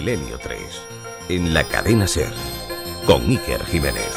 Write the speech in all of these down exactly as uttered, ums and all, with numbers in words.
Milenio tres, en la cadena SER, con Iker Jiménez.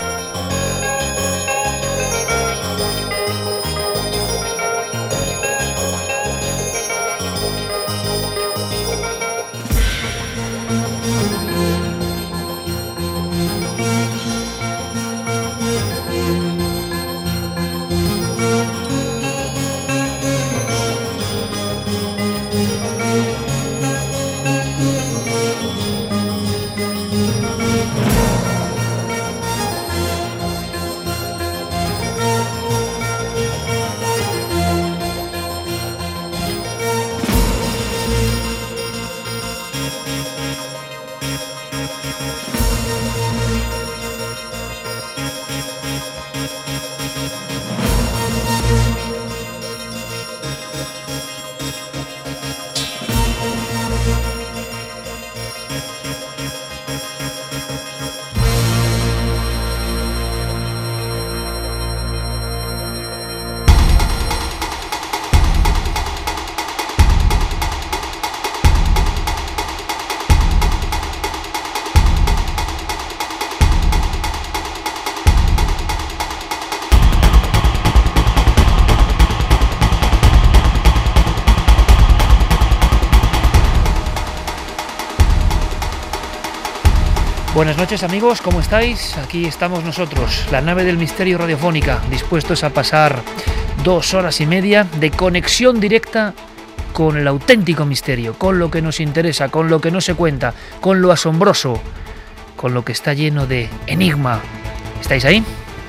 Buenas noches amigos, ¿cómo estáis? Aquí estamos nosotros, la nave del misterio radiofónica, dispuestos a pasar dos horas y media de conexión directa con el auténtico misterio, con lo que nos interesa, con lo que no se cuenta, con lo asombroso, con lo que está lleno de enigma. ¿Estáis ahí?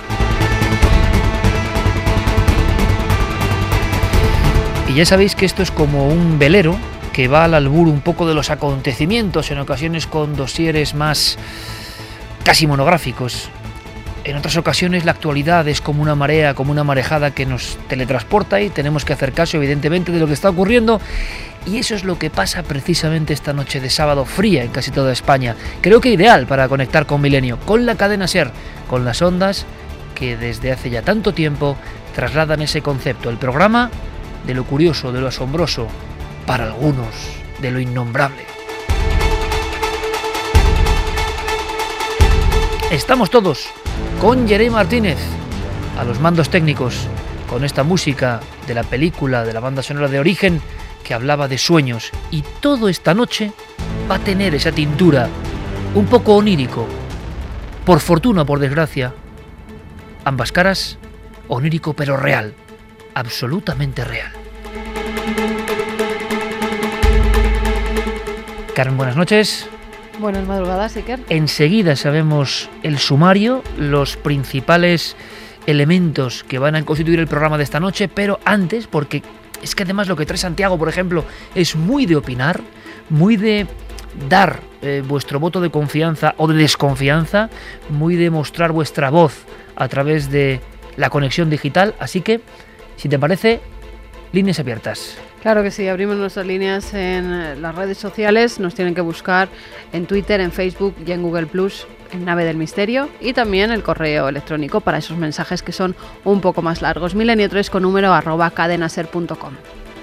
Y ya sabéis que esto es como un velero que va al albur un poco de los acontecimientos, en ocasiones con dosieres más casi monográficos. En otras ocasiones la actualidad es como una marea, como una marejada que nos teletransporta y tenemos que hacer caso evidentemente de lo que está ocurriendo. Y eso es lo que pasa precisamente esta noche de sábado fría en casi toda España. Creo que ideal para conectar con Milenio, con la cadena SER, con las ondas que desde hace ya tanto tiempo trasladan ese concepto, el programa de lo curioso, de lo asombroso, para algunos, de lo innombrable. Estamos todos con Jeremy Martínez a los mandos técnicos, con esta música de la película, de la banda sonora de Origen, que hablaba de sueños, y todo esta noche va a tener esa tintura un poco onírico, por fortuna o por desgracia, ambas caras, onírico pero real, absolutamente real. Carmen, buenas noches. Buenas madrugadas, Iker. Enseguida sabemos el sumario, los principales elementos que van a constituir el programa de esta noche, pero antes, porque es que además lo que trae Santiago, por ejemplo, es muy de opinar, muy de dar eh, vuestro voto de confianza o de desconfianza, muy de mostrar vuestra voz a través de la conexión digital, así que, si te parece, líneas abiertas. Claro que sí, abrimos nuestras líneas en las redes sociales, nos tienen que buscar en Twitter, en Facebook y en Google Plus, en Nave del Misterio, y también el correo electrónico para esos mensajes que son un poco más largos, milenio tres con número arroba cadenaser punto com.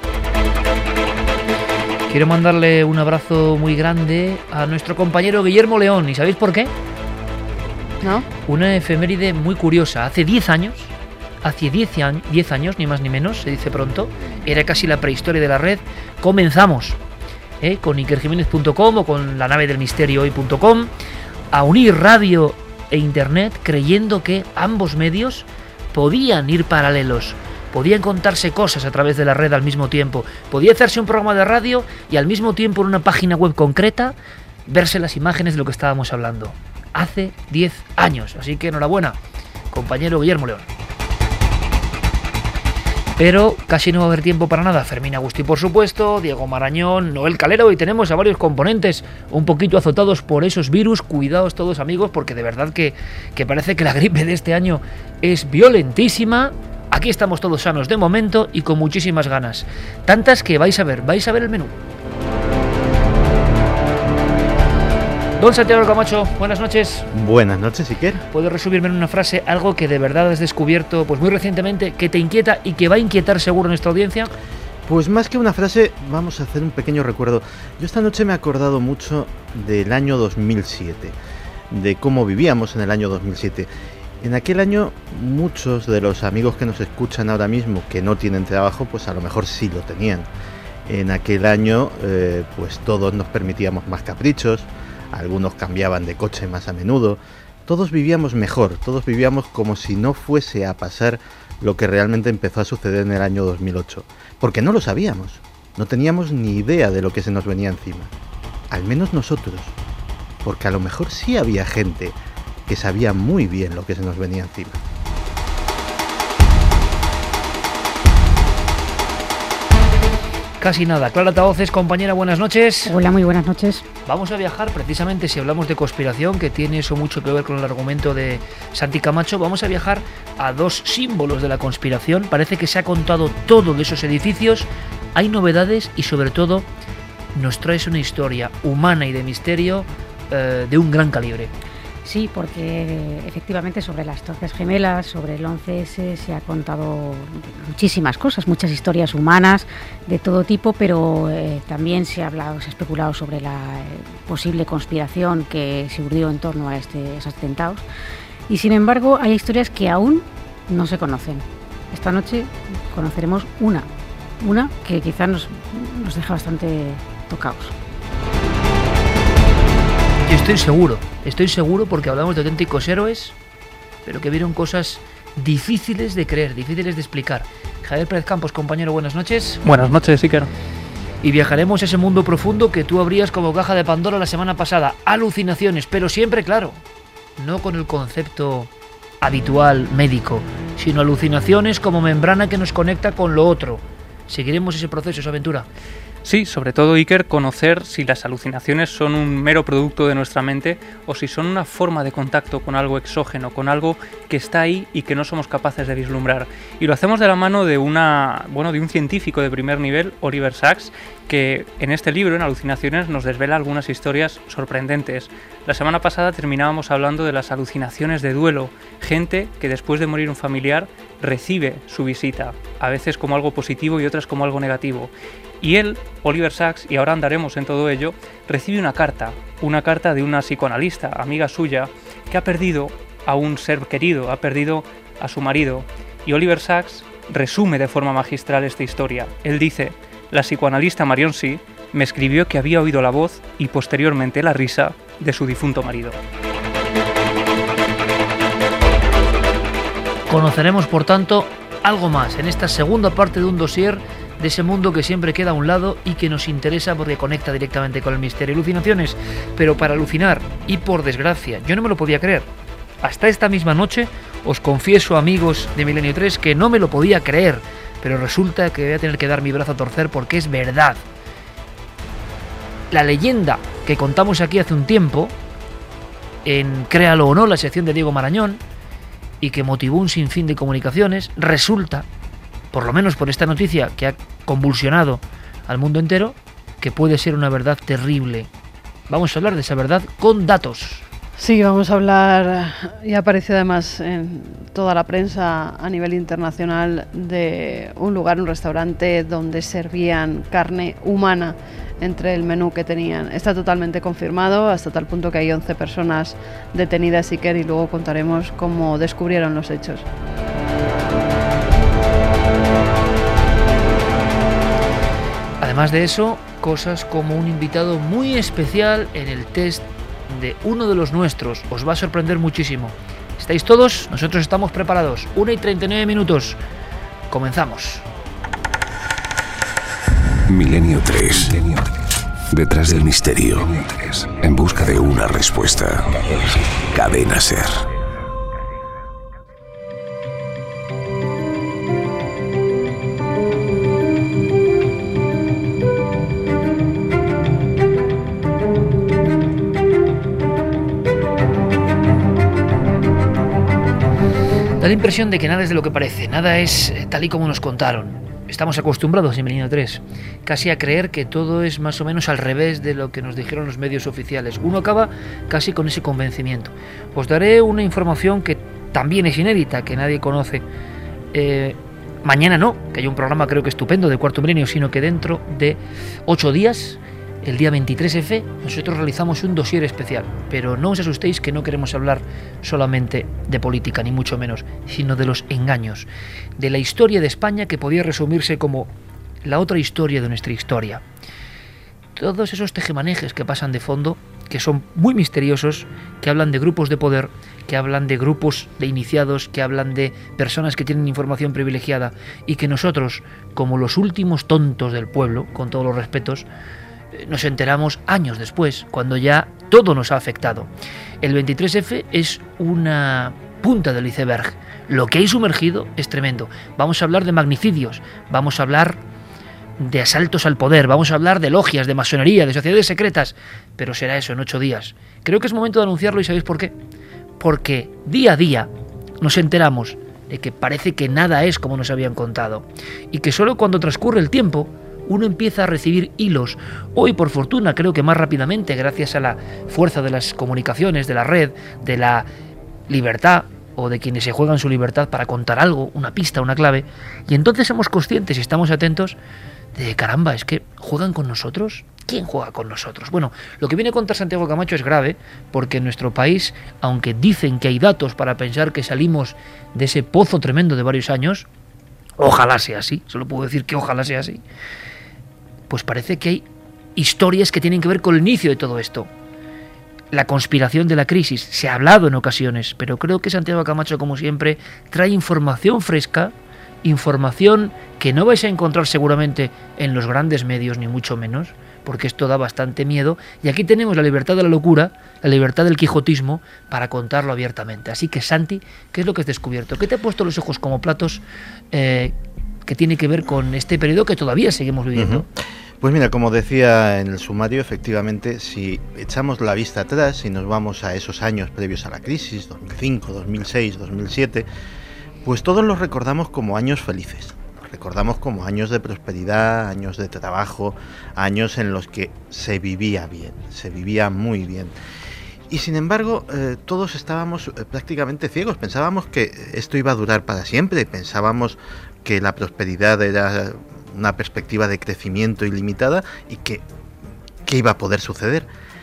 Quiero mandarle un abrazo muy grande a nuestro compañero Guillermo León, ¿y sabéis por qué? ¿No? Una efeméride muy curiosa, hace diez años... Hace diez años, ni más ni menos, se dice pronto, era casi la prehistoria de la red, comenzamos ¿eh? con iker jiménez punto com o con la nave del misterio hoy punto com a unir radio e internet, creyendo que ambos medios podían ir paralelos, podían contarse cosas a través de la red al mismo tiempo, podía hacerse un programa de radio y al mismo tiempo en una página web concreta verse las imágenes de lo que estábamos hablando. Hace diez años, así que enhorabuena, compañero Guillermo León. Pero casi no va a haber tiempo para nada. Fermín Agustí, por supuesto, Diego Marañón, Noel Calero, y tenemos a varios componentes un poquito azotados por esos virus. Cuidaos todos, amigos, porque de verdad que, que parece que la gripe de este año es violentísima. Aquí estamos todos sanos de momento y con muchísimas ganas. Tantas que vais a ver, vais a ver el menú. Don Santiago Camacho, buenas noches. Buenas noches, Iker. ¿Puedes resumirme en una frase algo que de verdad has descubierto pues muy recientemente, que te inquieta y que va a inquietar seguro nuestra audiencia? Pues más que una frase, vamos a hacer un pequeño recuerdo. Yo esta noche me he acordado mucho del año dos mil siete, de cómo vivíamos en el año dos mil siete. En aquel año muchos de los amigos que nos escuchan ahora mismo que no tienen trabajo, pues a lo mejor sí lo tenían. En aquel año eh, pues todos nos permitíamos más caprichos, algunos cambiaban de coche más a menudo, todos vivíamos mejor, todos vivíamos como si no fuese a pasar lo que realmente empezó a suceder en el año dos mil ocho. Porque no lo sabíamos, no teníamos ni idea de lo que se nos venía encima. Al menos nosotros, porque a lo mejor sí había gente que sabía muy bien lo que se nos venía encima. Casi nada. Clara Tahoces, compañera, buenas noches. Hola, muy buenas noches. Vamos a viajar, precisamente si hablamos de conspiración, que tiene eso mucho que ver con el argumento de Santi Camacho, vamos a viajar a dos símbolos de la conspiración. Parece que se ha contado todo de esos edificios, hay novedades y sobre todo nos traes una historia humana y de misterio eh, de un gran calibre. Sí, porque efectivamente sobre las Torres Gemelas, sobre el once ese, se ha contado muchísimas cosas, muchas historias humanas de todo tipo, pero eh, también se ha hablado, se ha especulado sobre la eh, posible conspiración que se urdió en torno a este, esos atentados. Y sin embargo, hay historias que aún no se conocen. Esta noche conoceremos una, una que quizás nos, nos deja bastante tocados. Yo estoy seguro, estoy seguro porque hablamos de auténticos héroes, pero que vieron cosas difíciles de creer, difíciles de explicar. Javier Pérez Campos, compañero, buenas noches. Buenas noches, Iker. Y viajaremos a ese mundo profundo que tú abrías como caja de Pandora la semana pasada. Alucinaciones, pero siempre, claro, no con el concepto habitual médico, sino alucinaciones como membrana que nos conecta con lo otro. Seguiremos ese proceso, esa aventura. Sí, sobre todo, Iker, conocer si las alucinaciones son un mero producto de nuestra mente o si son una forma de contacto con algo exógeno, con algo que está ahí y que no somos capaces de vislumbrar. Y lo hacemos de la mano de una, bueno, de un científico de primer nivel, Oliver Sacks, que en este libro, en Alucinaciones, nos desvela algunas historias sorprendentes. La semana pasada terminábamos hablando de las alucinaciones de duelo, gente que después de morir un familiar recibe su visita, a veces como algo positivo y otras como algo negativo. Y él, Oliver Sacks, y ahora andaremos en todo ello, recibe una carta, una carta de una psicoanalista, amiga suya, que ha perdido a un ser querido, ha perdido a su marido. Y Oliver Sacks resume de forma magistral esta historia. Él dice: la psicoanalista Marion C. me escribió que había oído la voz y posteriormente la risa de su difunto marido. Conoceremos, por tanto, algo más en esta segunda parte de un dossier de ese mundo que siempre queda a un lado y que nos interesa porque conecta directamente con el misterio. Alucinaciones, pero para alucinar, y por desgracia, yo no me lo podía creer. Hasta esta misma noche, os confieso, amigos de Milenio tres, que no me lo podía creer, pero resulta que voy a tener que dar mi brazo a torcer porque es verdad. La leyenda que contamos aquí hace un tiempo, en Créalo o no, la sección de Diego Marañón, y que motivó un sinfín de comunicaciones, resulta, por lo menos por esta noticia que ha convulsionado al mundo entero, que puede ser una verdad terrible. Vamos a hablar de esa verdad con datos. Sí, vamos a hablar, y aparece además en toda la prensa a nivel internacional, de un lugar, un restaurante donde servían carne humana entre el menú que tenían. Está totalmente confirmado, hasta tal punto que hay once personas detenidas, Iker, y luego contaremos cómo descubrieron los hechos. Además de eso, cosas como un invitado muy especial en el test de uno de los nuestros. Os va a sorprender muchísimo. ¿Estáis todos? Nosotros estamos preparados. una y treinta y nueve minutos. Comenzamos. Milenio tres. Detrás del misterio. En busca de una respuesta. Cadena Ser. Da la impresión de que nada es de lo que parece, nada es tal y como nos contaron. Estamos acostumbrados en Milenio tres casi a creer que todo es más o menos al revés de lo que nos dijeron los medios oficiales. Uno acaba casi con ese convencimiento. Os daré una información que también es inédita, que nadie conoce. Eh, mañana no, que hay un programa creo que estupendo de Cuarto Milenio, sino que dentro de ocho días, el día veintitrés efe, nosotros realizamos un dossier especial. Pero no os asustéis, que no queremos hablar solamente de política, ni mucho menos, sino de los engaños, de la historia de España, que podía resumirse como la otra historia de nuestra historia. Todos esos tejemanejes que pasan de fondo, que son muy misteriosos, que hablan de grupos de poder, que hablan de grupos de iniciados, que hablan de personas que tienen información privilegiada, y que nosotros, como los últimos tontos del pueblo, con todos los respetos, nos enteramos años después, cuando ya todo nos ha afectado. El veintitrés efe es una punta del iceberg. Lo que hay sumergido es tremendo. Vamos a hablar de magnicidios, vamos a hablar de asaltos al poder, vamos a hablar de logias, de masonería, de sociedades secretas, pero será eso en ocho días. Creo que es momento de anunciarlo, y ¿sabéis por qué? Porque día a día nos enteramos de que parece que nada es como nos habían contado, y que solo cuando transcurre el tiempo uno empieza a recibir hilos. Hoy, por fortuna, creo que más rápidamente, gracias a la fuerza de las comunicaciones, de la red, de la libertad, o de quienes se juegan su libertad para contar algo, una pista, una clave, y entonces somos conscientes y estamos atentos de, caramba, es que ¿juegan con nosotros? ¿Quién juega con nosotros? Bueno, lo que viene a contar Santiago Camacho es grave, porque en nuestro país, aunque dicen que hay datos para pensar que salimos de ese pozo tremendo de varios años, ojalá sea así, solo puedo decir que ojalá sea así, pues parece que hay historias que tienen que ver con el inicio de todo esto. La conspiración de la crisis, se ha hablado en ocasiones, pero creo que Santiago Camacho, como siempre, trae información fresca, información que no vais a encontrar seguramente en los grandes medios, ni mucho menos, porque esto da bastante miedo, y aquí tenemos la libertad de la locura, la libertad del quijotismo, para contarlo abiertamente. Así que, Santi, ¿qué es lo que has descubierto? ¿Qué te ha puesto los ojos como platos eh, que tiene que ver con este periodo que todavía seguimos viviendo? Uh-huh. Pues mira, como decía en el sumario, efectivamente, si echamos la vista atrás y nos vamos a esos años previos a la crisis, dos mil cinco, dos mil seis, dos mil siete, pues todos los recordamos como años felices. Los recordamos como años de prosperidad, años de trabajo, años en los que se vivía bien, se vivía muy bien. Y sin embargo, eh, todos estábamos eh, prácticamente ciegos. Pensábamos que esto iba a durar para siempre, pensábamos que la prosperidad era una perspectiva de crecimiento ilimitada y que, que iba a poder suceder.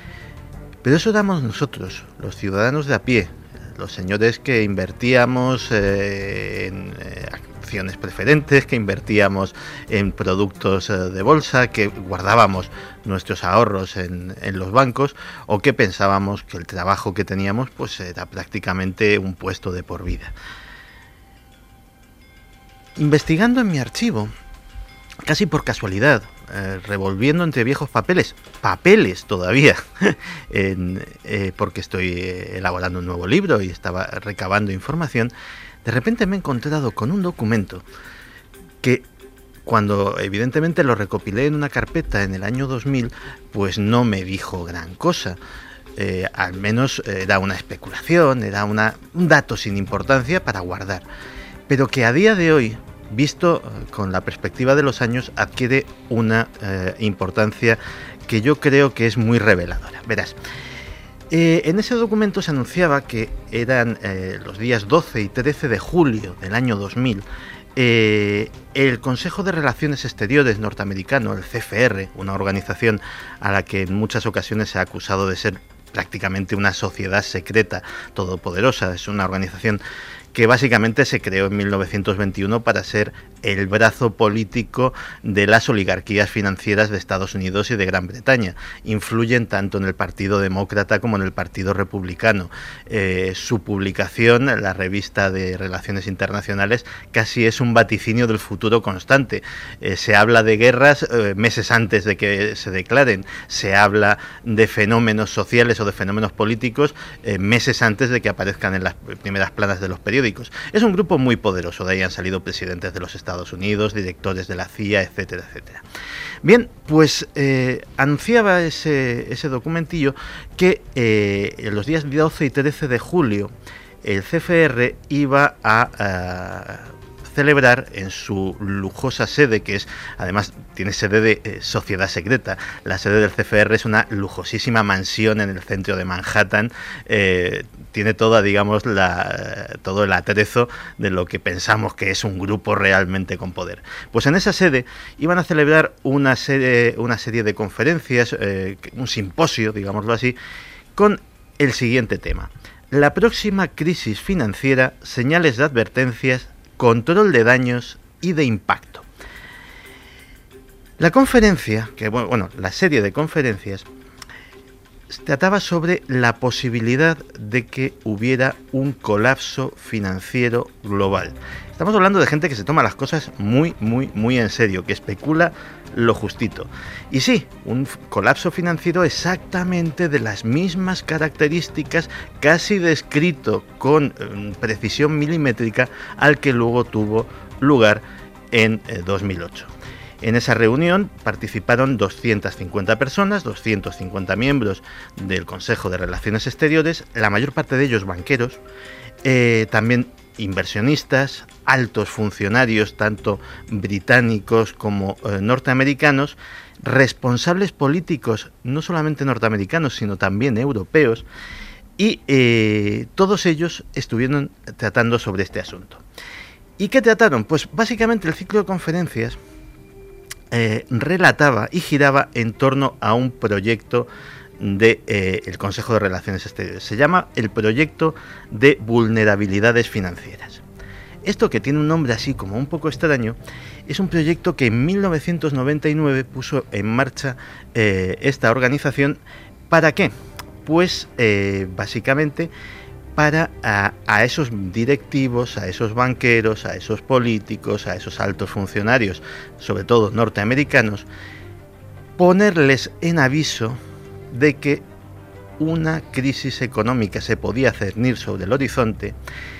Pero eso éramos nosotros, los ciudadanos de a pie, los señores que invertíamos eh, en eh, acciones preferentes, que invertíamos en productos eh, de bolsa, que guardábamos nuestros ahorros en, en los bancos, o que pensábamos que el trabajo que teníamos pues era prácticamente un puesto de por vida. Investigando en mi archivo, casi por casualidad, eh, revolviendo entre viejos papeles, papeles todavía, en, eh, porque estoy eh, elaborando un nuevo libro y estaba recabando información, de repente me he encontrado con un documento que, cuando evidentemente lo recopilé en una carpeta en el año dos mil, pues no me dijo gran cosa. Eh, al menos era una especulación, era una, un dato sin importancia para guardar, pero que a día de hoy, visto con la perspectiva de los años, adquiere una eh, importancia que yo creo que es muy reveladora. Verás, eh, en ese documento se anunciaba que eran eh, los días doce y trece de julio del año dos mil, eh, el Consejo de Relaciones Exteriores norteamericano, el C F R, una organización a la que en muchas ocasiones se ha acusado de ser prácticamente una sociedad secreta todopoderosa, es una organización que básicamente se creó en mil novecientos veintiuno para ser el brazo político de las oligarquías financieras de Estados Unidos y de Gran Bretaña. Influyen tanto en el Partido Demócrata como en el Partido Republicano. Eh, su publicación, la revista de Relaciones Internacionales, casi es un vaticinio del futuro constante. Eh, se habla de guerras eh, meses antes de que se declaren. Se habla de fenómenos sociales o de fenómenos políticos eh, meses antes de que aparezcan en las primeras planas de los periódicos. Es un grupo muy poderoso, de ahí han salido presidentes de los Estados Unidos, directores de la C I A, etcétera, etcétera. Bien, pues eh, anunciaba ese, ese documentillo que eh, en los días doce y trece de julio el C F R iba a, a celebrar en su lujosa sede, que es, además, tiene sede de eh, sociedad secreta. La sede del C F R es una lujosísima mansión en el centro de Manhattan. Eh, tiene toda, digamos, la, todo el atrezo de lo que pensamos que es un grupo realmente con poder. Pues en esa sede iban a celebrar una serie, una serie de conferencias, eh, un simposio, digámoslo así, con el siguiente tema: la próxima crisis financiera, señales de advertencias, control de daños y de impacto. La conferencia, que bueno, la serie de conferencias trataba sobre la posibilidad de que hubiera un colapso financiero global. Estamos hablando de gente que se toma las cosas muy, muy, muy en serio, que especula lo justito. Y sí, un colapso financiero exactamente de las mismas características, casi descrito con eh, precisión milimétrica, al que luego tuvo lugar en eh, dos mil ocho. En esa reunión participaron doscientas cincuenta personas, doscientos cincuenta miembros del Consejo de Relaciones Exteriores, la mayor parte de ellos banqueros, eh, también inversionistas, altos funcionarios, tanto británicos como eh, norteamericanos, responsables políticos, no solamente norteamericanos, sino también europeos, y eh, todos ellos estuvieron tratando sobre este asunto. ¿Y qué trataron? Pues básicamente el ciclo de conferencias Eh, relataba y giraba en torno a un proyecto del de, eh, Consejo de Relaciones Exteriores. Se llama el Proyecto de Vulnerabilidades Financieras. Esto, que tiene un nombre así como un poco extraño, es un proyecto que en mil novecientos noventa y nueve puso en marcha eh, esta organización. ¿Para qué? Pues eh, básicamente para a, a esos directivos, a esos banqueros, a esos políticos, a esos altos funcionarios, sobre todo norteamericanos, ponerles en aviso de que una crisis económica se podía cernir sobre el horizonte,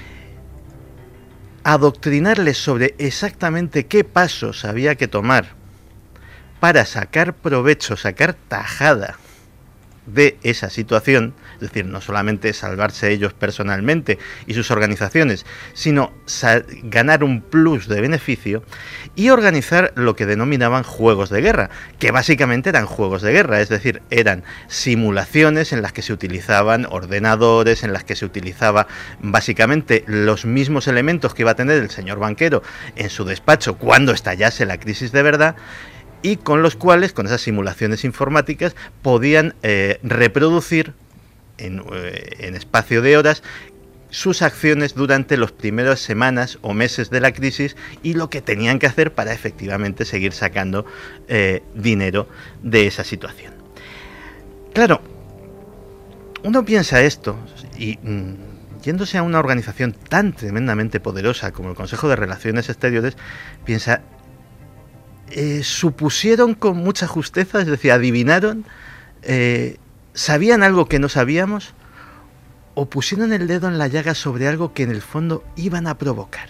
adoctrinarles sobre exactamente qué pasos había que tomar para sacar provecho, sacar tajada de esa situación, es decir, no solamente salvarse ellos personalmente y sus organizaciones, sino ganar un plus de beneficio, y organizar lo que denominaban juegos de guerra, que básicamente eran juegos de guerra, es decir, eran simulaciones en las que se utilizaban ordenadores, en las que se utilizaba básicamente los mismos elementos que iba a tener el señor banquero en su despacho cuando estallase la crisis de verdad, y con los cuales, con esas simulaciones informáticas, podían eh, reproducir en, eh, en espacio de horas sus acciones durante las primeras semanas o meses de la crisis y lo que tenían que hacer para efectivamente seguir sacando eh, dinero de esa situación. Claro, uno piensa esto y mmm, yéndose a una organización tan tremendamente poderosa como el Consejo de Relaciones Exteriores, piensa... Eh, supusieron con mucha justeza, es decir, adivinaron, eh, sabían algo que no sabíamos, o pusieron el dedo en la llaga sobre algo que en el fondo iban a provocar.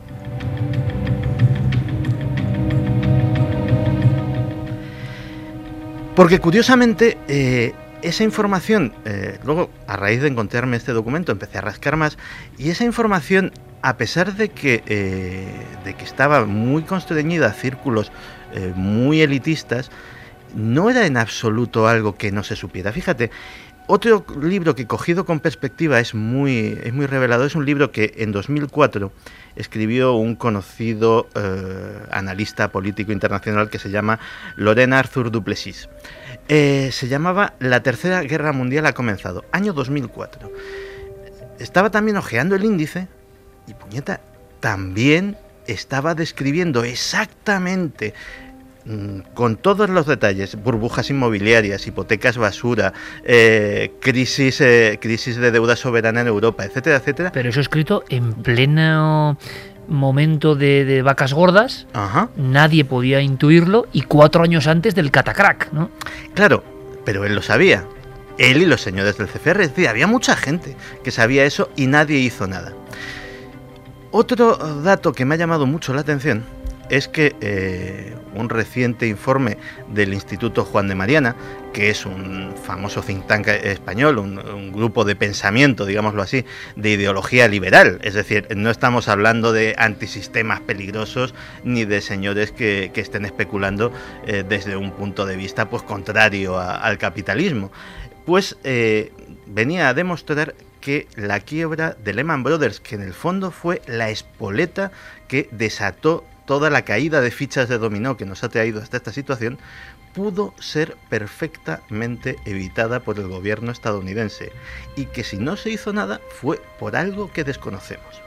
Porque curiosamente eh, esa información, eh, luego a raíz de encontrarme este documento empecé a rascar más, y esa información, a pesar de que, eh, de que estaba muy constreñida a círculos eh, muy elitistas, no era en absoluto algo que no se supiera. Fíjate, otro libro que, cogido con perspectiva, es muy, es muy revelador. Es un libro que en dos mil cuatro escribió un conocido eh, analista político internacional que se llama Laurent Arthur Duplessis. Eh, se llamaba La Tercera Guerra Mundial ha comenzado, año dos mil cuatro. Estaba también hojeando el índice y, puñeta, también estaba describiendo exactamente, mmm, con todos los detalles, burbujas inmobiliarias, hipotecas basura, eh, crisis, eh, crisis de deuda soberana en Europa, etcétera, etcétera. Pero eso escrito en pleno momento de, de vacas gordas. Ajá. Nadie podía intuirlo, y cuatro años antes del catacrack, ¿no? Claro, pero él lo sabía. Él y los señores del C F R, es decir, había mucha gente que sabía eso y nadie hizo nada. Otro dato que me ha llamado mucho la atención es que eh, un reciente informe del Instituto Juan de Mariana, que es un famoso think tank español, un, un grupo de pensamiento, digámoslo así, de ideología liberal, es decir, no estamos hablando de antisistemas peligrosos ni de señores que, que estén especulando eh, desde un punto de vista pues contrario a, al capitalismo, pues eh, venía a demostrar que la quiebra de Lehman Brothers, que en el fondo fue la espoleta que desató toda la caída de fichas de dominó que nos ha traído hasta esta situación, pudo ser perfectamente evitada por el gobierno estadounidense, y que si no se hizo nada fue por algo que desconocemos.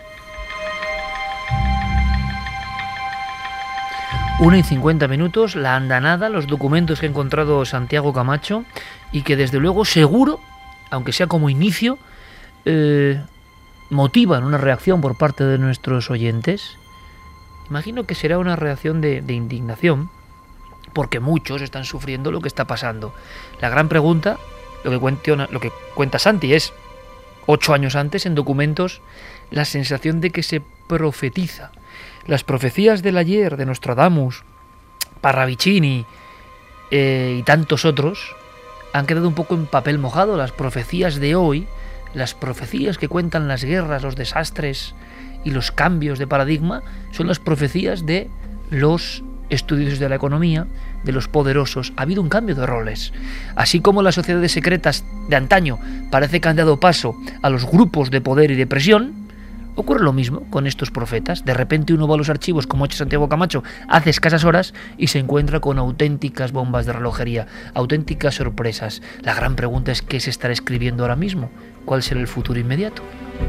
Una y cincuenta minutos, la andanada, los documentos que ha encontrado Santiago Camacho, y que desde luego seguro, aunque sea como inicio, eh, motivan una reacción por parte de nuestros oyentes. Imagino que será una reacción de, de indignación, porque muchos están sufriendo lo que está pasando. La gran pregunta, lo que, cuenta, lo que cuenta Santi, es, ocho años antes, en documentos, la sensación de que se profetiza. Las profecías del ayer, de Nostradamus, Parravicini eh, y tantos otros, han quedado un poco en papel mojado. Las profecías de hoy, las profecías que cuentan las guerras, los desastres y los cambios de paradigma, son las profecías de los estudiosos de la economía, de los poderosos. Ha habido un cambio de roles. Así como las sociedades secretas de antaño parece que han dado paso a los grupos de poder y de presión, ocurre lo mismo con estos profetas. De repente uno va a los archivos, como ha hecho Santiago Camacho hace escasas horas, y se encuentra con auténticas bombas de relojería, auténticas sorpresas. La gran pregunta es: ¿qué se estará escribiendo ahora mismo? ¿Cuál será el futuro inmediato?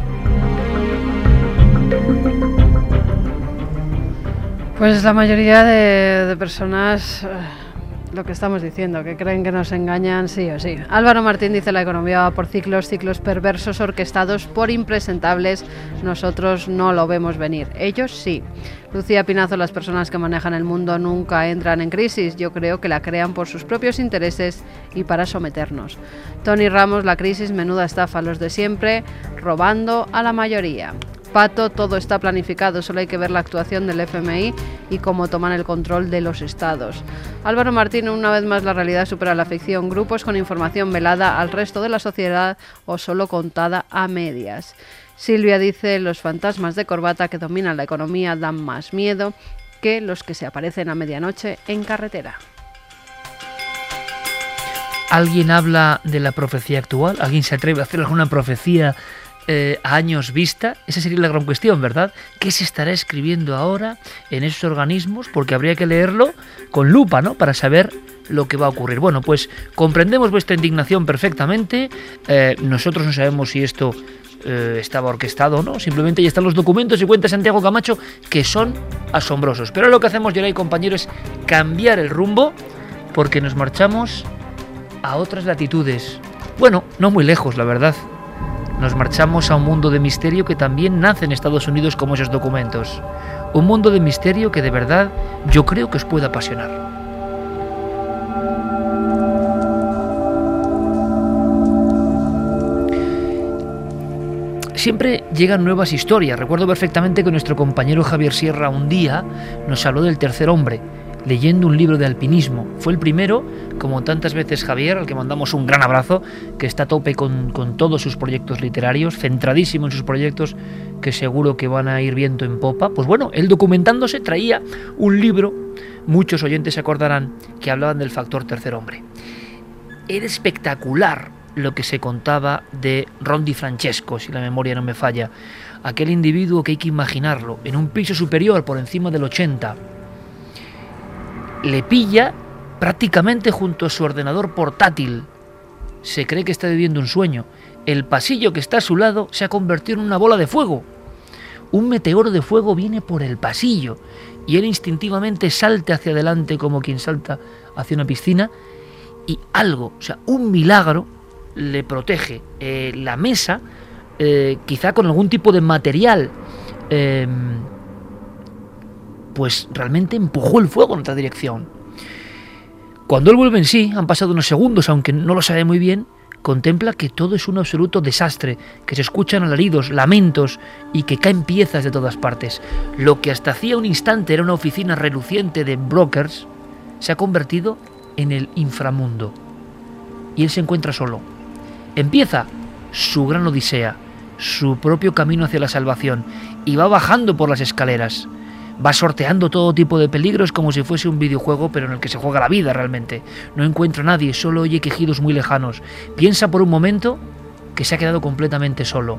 Pues la mayoría de, de personas, lo que estamos diciendo, que creen que nos engañan sí o sí. Álvaro Martín dice: la economía va por ciclos, ciclos perversos orquestados por impresentables. Nosotros no lo vemos venir, ellos sí. Lucía Pinazo: las personas que manejan el mundo nunca entran en crisis, yo creo que la crean por sus propios intereses y para someternos. Tony Ramos: la crisis, menuda estafa, los de siempre, robando a la mayoría. Pato: todo está planificado, solo hay que ver la actuación del F M I y cómo toman el control de los estados. Álvaro Martín: una vez más la realidad supera la ficción, grupos con información velada al resto de la sociedad o solo contada a medias. Silvia dice: los fantasmas de corbata que dominan la economía dan más miedo que los que se aparecen a medianoche en carretera. ¿Alguien habla de la profecía actual? ¿Alguien se atreve a hacer alguna profecía Eh, a años vista? Esa sería la gran cuestión, ¿verdad? ¿Qué se estará escribiendo ahora en esos organismos? Porque habría que leerlo con lupa, ¿no?, para saber lo que va a ocurrir. Bueno, pues comprendemos vuestra indignación perfectamente. Eh, nosotros no sabemos si esto eh, estaba orquestado o no. Simplemente ahí están los documentos y cuenta Santiago Camacho, que son asombrosos. Pero lo que hacemos, Geray, compañeros, es cambiar el rumbo, porque nos marchamos a otras latitudes. Bueno, no muy lejos, la verdad. Nos marchamos a un mundo de misterio que también nace en Estados Unidos, como esos documentos. Un mundo de misterio que de verdad yo creo que os puede apasionar. Siempre llegan nuevas historias. Recuerdo perfectamente que nuestro compañero Javier Sierra un día nos habló del tercer hombre, leyendo un libro de alpinismo. Fue el primero, como tantas veces Javier, al que mandamos un gran abrazo, que está a tope con, con todos sus proyectos literarios, centradísimo en sus proyectos, que seguro que van a ir viento en popa. Pues bueno, él documentándose traía un libro, muchos oyentes se acordarán, que hablaban del factor tercer hombre. Era espectacular lo que se contaba de Ron Di Francesco, si la memoria no me falla, aquel individuo que hay que imaginarlo, en un piso superior, por encima del ochenta, le pilla prácticamente junto a su ordenador portátil. Se cree que está viviendo un sueño. El pasillo que está a su lado se ha convertido en una bola de fuego. Un meteoro de fuego viene por el pasillo y él instintivamente salta hacia adelante como quien salta hacia una piscina, y algo, o sea, un milagro, le protege. Eh, la mesa, eh, quizá con algún tipo de material, eh, pues realmente empujó el fuego en otra dirección. Cuando él vuelve en sí, han pasado unos segundos, aunque no lo sabe muy bien, contempla que todo es un absoluto desastre, que se escuchan alaridos, lamentos y que caen piezas de todas partes. Lo que hasta hacía un instante era una oficina reluciente de brokers se ha convertido en el inframundo. Y él se encuentra solo. Empieza su gran odisea, su propio camino hacia la salvación, y va bajando por las escaleras. Va sorteando todo tipo de peligros como si fuese un videojuego, pero en el que se juega la vida realmente. No encuentra a nadie, solo oye quejidos muy lejanos. Piensa por un momento que se ha quedado completamente solo.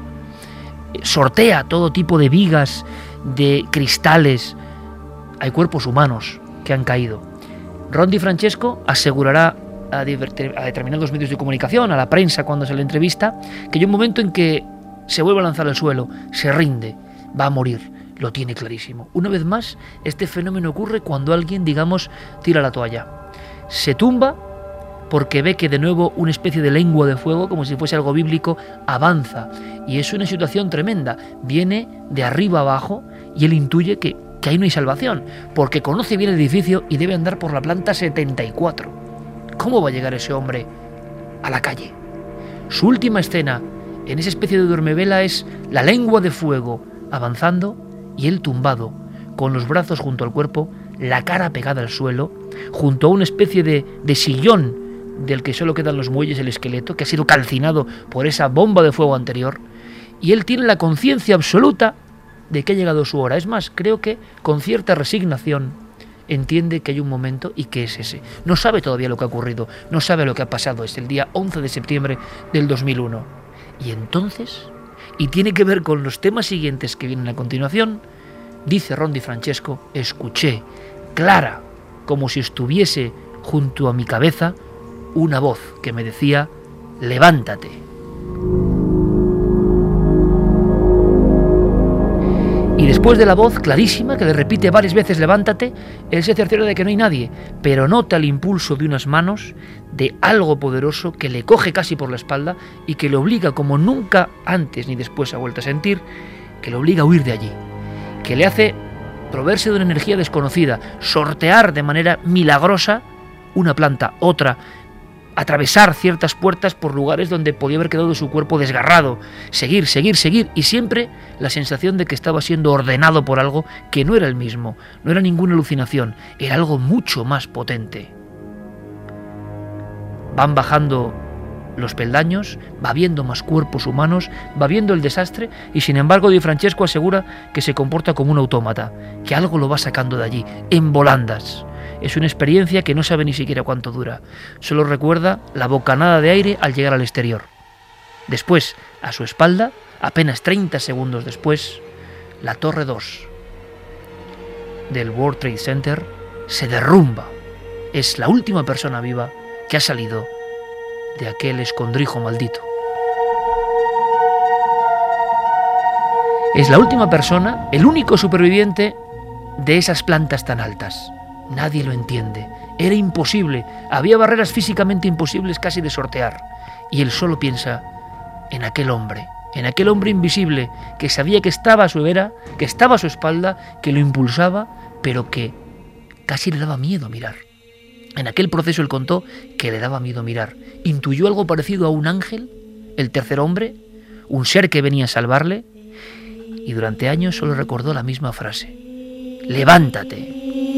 Sortea todo tipo de vigas, de cristales. Hay cuerpos humanos que han caído. Ron DiFrancesco asegurará a, a determinados medios de comunicación, a la prensa cuando se le entrevista, que hay un momento en que se vuelve a lanzar al suelo, se rinde, va a morir. Lo tiene clarísimo. Una vez más, este fenómeno ocurre cuando alguien, digamos, tira la toalla. Se tumba porque ve que de nuevo una especie de lengua de fuego, como si fuese algo bíblico, avanza. Y es una situación tremenda. Viene de arriba abajo y él intuye que, que ahí no hay salvación, porque conoce bien el edificio y debe andar por la planta setenta y cuatro. ¿Cómo va a llegar ese hombre a la calle? Su última escena en esa especie de duermevela es la lengua de fuego avanzando y él tumbado, con los brazos junto al cuerpo, la cara pegada al suelo, junto a una especie de, de sillón del que solo quedan los muelles y el esqueleto, que ha sido calcinado por esa bomba de fuego anterior, y él tiene la conciencia absoluta de que ha llegado su hora. Es más, creo que con cierta resignación entiende que hay un momento y que es ese. No sabe todavía lo que ha ocurrido, no sabe lo que ha pasado. Es el día once de septiembre del dos mil uno. Y entonces, y tiene que ver con los temas siguientes que vienen a continuación, dice Ron DiFrancesco: escuché clara, como si estuviese junto a mi cabeza, una voz que me decía: levántate. Y después de la voz clarísima, que le repite varias veces levántate, él se cerciora de que no hay nadie, pero nota el impulso de unas manos, de algo poderoso que le coge casi por la espalda y que le obliga, como nunca antes ni después ha vuelto a sentir, que le obliga a huir de allí, que le hace proveerse de una energía desconocida, sortear de manera milagrosa una planta, otra, atravesar ciertas puertas por lugares donde podía haber quedado su cuerpo desgarrado, seguir, seguir, seguir, y siempre la sensación de que estaba siendo ordenado por algo que no era el mismo, no era ninguna alucinación, era algo mucho más potente. Van bajando los peldaños, va viendo más cuerpos humanos, va viendo el desastre, y sin embargo DiFrancesco asegura que se comporta como un autómata, que algo lo va sacando de allí, en volandas. Es una experiencia que no sabe ni siquiera cuánto dura. Solo recuerda la bocanada de aire al llegar al exterior. Después, a su espalda, apenas treinta segundos después, la Torre dos del World Trade Center se derrumba. Es la última persona viva que ha salido de aquel escondrijo maldito. Es la última persona, el único superviviente de esas plantas tan altas. Nadie lo entiende. Era imposible. Había barreras físicamente imposibles casi de sortear. Y él solo piensa en aquel hombre, en aquel hombre invisible que sabía que estaba a su vera, que estaba a su espalda, que lo impulsaba, pero que casi le daba miedo mirar. En aquel proceso él contó que le daba miedo mirar. Intuyó algo parecido a un ángel, el tercer hombre, un ser que venía a salvarle, y durante años solo recordó la misma frase: levántate.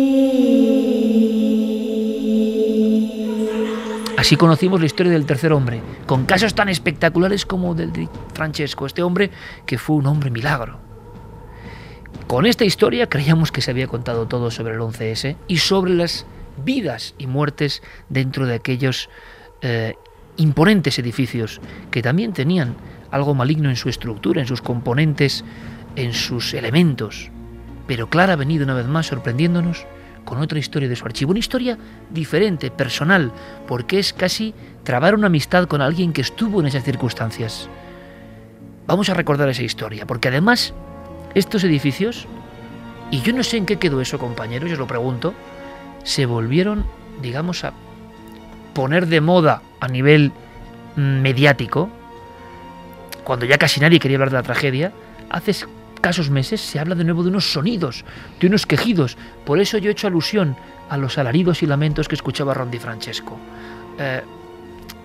Así conocimos la historia del tercer hombre, con casos tan espectaculares como el de DiFrancesco, este hombre que fue un hombre milagro. Con esta historia creíamos que se había contado todo sobre el once ese y sobre las vidas y muertes dentro de aquellos eh, imponentes edificios que también tenían algo maligno en su estructura, en sus componentes, en sus elementos. Pero Clara ha venido una vez más sorprendiéndonos con otra historia de su archivo, una historia diferente, personal, porque es casi trabar una amistad con alguien que estuvo en esas circunstancias. Vamos a recordar esa historia, porque además estos edificios, y yo no sé en qué quedó eso, compañeros, yo os lo pregunto, se volvieron, digamos, a poner de moda a nivel mediático, cuando ya casi nadie quería hablar de la tragedia. Hace escasos meses se habla de nuevo de unos sonidos, de unos quejidos. Por eso yo he hecho alusión a los alaridos y lamentos que escuchaba Ron DiFrancesco. Eh,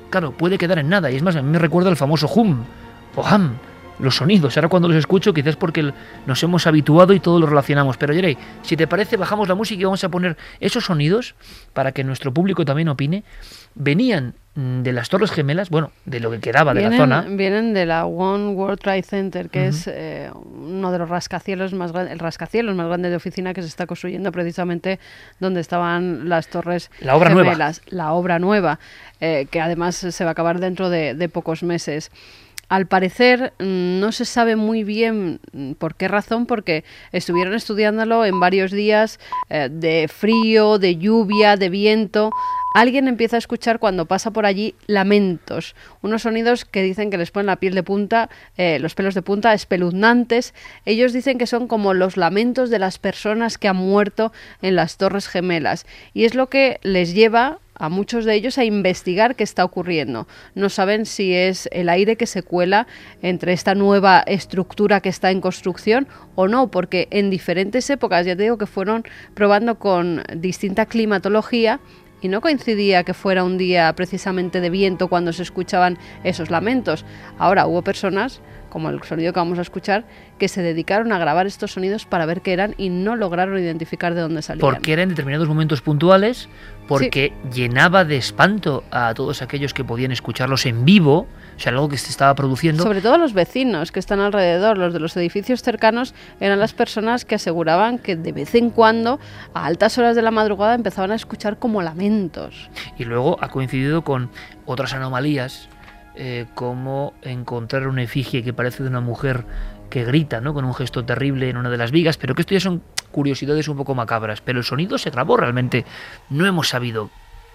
claro, puede quedar en nada. Y es más, a mí me recuerda el famoso hum o ham, los sonidos. Ahora cuando los escucho, quizás porque nos hemos habituado y todo lo relacionamos. Pero Yerei, si te parece, bajamos la música y vamos a poner esos sonidos para que nuestro público también opine. Venían de las Torres Gemelas, bueno, de lo que quedaba vienen, de la zona. Vienen de la One World Trade Center, que uh-huh. es eh, uno de los rascacielos más el rascacielos más grande de oficina que se está construyendo precisamente donde estaban las Torres la obra Gemelas. Nueva. La obra nueva, eh, que además se va a acabar dentro de, de pocos meses. Al parecer no se sabe muy bien por qué razón, porque estuvieron estudiándolo en varios días eh, de frío, de lluvia, de viento. Alguien empieza a escuchar cuando pasa por allí lamentos, unos sonidos que dicen que les ponen la piel de punta, eh, los pelos de punta, espeluznantes. Ellos dicen que son como los lamentos de las personas que han muerto en las Torres Gemelas, y es lo que les lleva a muchos de ellos a investigar qué está ocurriendo. No saben si es el aire que se cuela entre esta nueva estructura que está en construcción o no, porque en diferentes épocas, ya te digo que fueron probando con distinta climatología, y no coincidía que fuera un día precisamente de viento cuando se escuchaban esos lamentos. Ahora hubo personas, como el sonido que vamos a escuchar, que se dedicaron a grabar estos sonidos para ver qué eran y no lograron identificar de dónde salían. Porque eran determinados momentos puntuales, porque sí. llenaba de espanto a todos aquellos que podían escucharlos en vivo, o sea, algo que se estaba produciendo. Sobre todo los vecinos que están alrededor, los de los edificios cercanos, eran las personas que aseguraban que de vez en cuando, a altas horas de la madrugada, empezaban a escuchar como lamentos. Y luego ha coincidido con otras anomalías, eh, como encontrar una efigie que parece de una mujer que grita, ¿no?, con un gesto terrible en una de las vigas, pero que esto ya son curiosidades un poco macabras. Pero el sonido se grabó realmente. No hemos sabido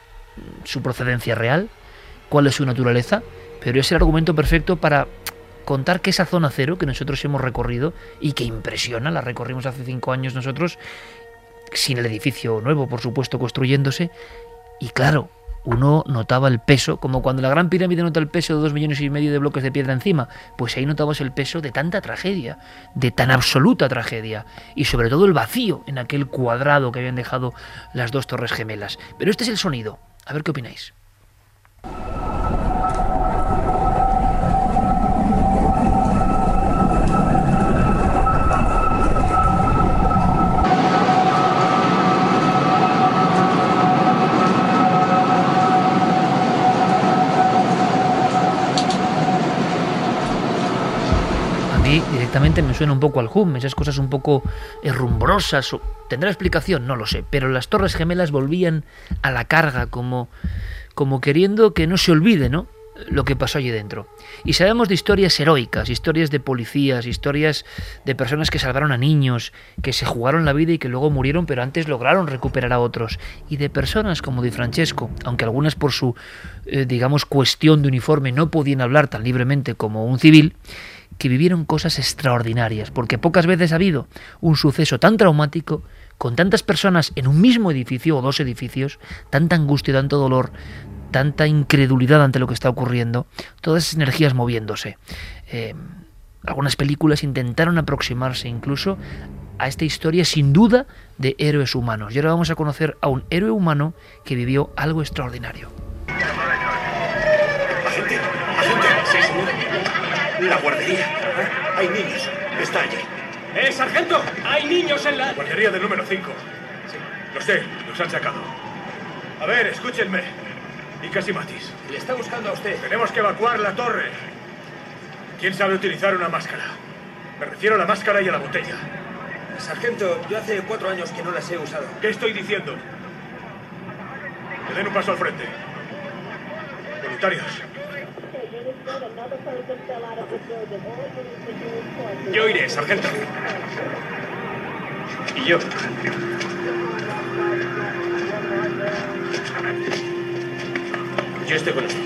su procedencia real, cuál es su naturaleza, pero es el argumento perfecto para contar que esa zona cero que nosotros hemos recorrido y que impresiona, la recorrimos hace cinco años nosotros, sin el edificio nuevo, por supuesto, construyéndose, y claro, uno notaba el peso, como cuando la Gran Pirámide nota el peso de dos millones y medio de bloques de piedra encima, pues ahí notabas el peso de tanta tragedia, de tan absoluta tragedia, y sobre todo el vacío en aquel cuadrado que habían dejado las dos Torres Gemelas. Pero este es el sonido, a ver qué opináis. Directamente me suena un poco al hum, esas cosas un poco herrumbrosas. ¿Tendrá explicación? No lo sé, pero las Torres Gemelas volvían a la carga como, como queriendo que no se olvide, ¿no?, lo que pasó allí dentro. Y sabemos de historias heroicas, historias de policías, historias de personas que salvaron a niños, que se jugaron la vida y que luego murieron, pero antes lograron recuperar a otros. Y de personas como Di Francesco, aunque algunas por su, eh, digamos, cuestión de uniforme no podían hablar tan libremente como un civil, que vivieron cosas extraordinarias, porque pocas veces ha habido un suceso tan traumático, con tantas personas en un mismo edificio o dos edificios, tanta angustia, tanto dolor, tanta incredulidad ante lo que está ocurriendo, todas esas energías moviéndose. Eh, algunas películas intentaron aproximarse incluso a esta historia, sin duda, de héroes humanos. Y ahora vamos a conocer a un héroe humano que vivió algo extraordinario. ¿Agente? ¿Agente? Sí, señor. La guardería. Hay niños. Está allí. ¡Eh, sargento! ¡Hay niños en la... Guardería del número cinco. Sí. Lo sé, los han sacado. A ver, escúchenme. Y Casimatis. Le está buscando a usted. Tenemos que evacuar la torre. ¿Quién sabe utilizar una máscara? Me refiero a la máscara y a la botella. Sargento, yo hace cuatro años que no las he usado. ¿Qué estoy diciendo? Que den un paso al frente. Voluntarios. Yo iré, sargento. Y yo. Yo estoy con usted.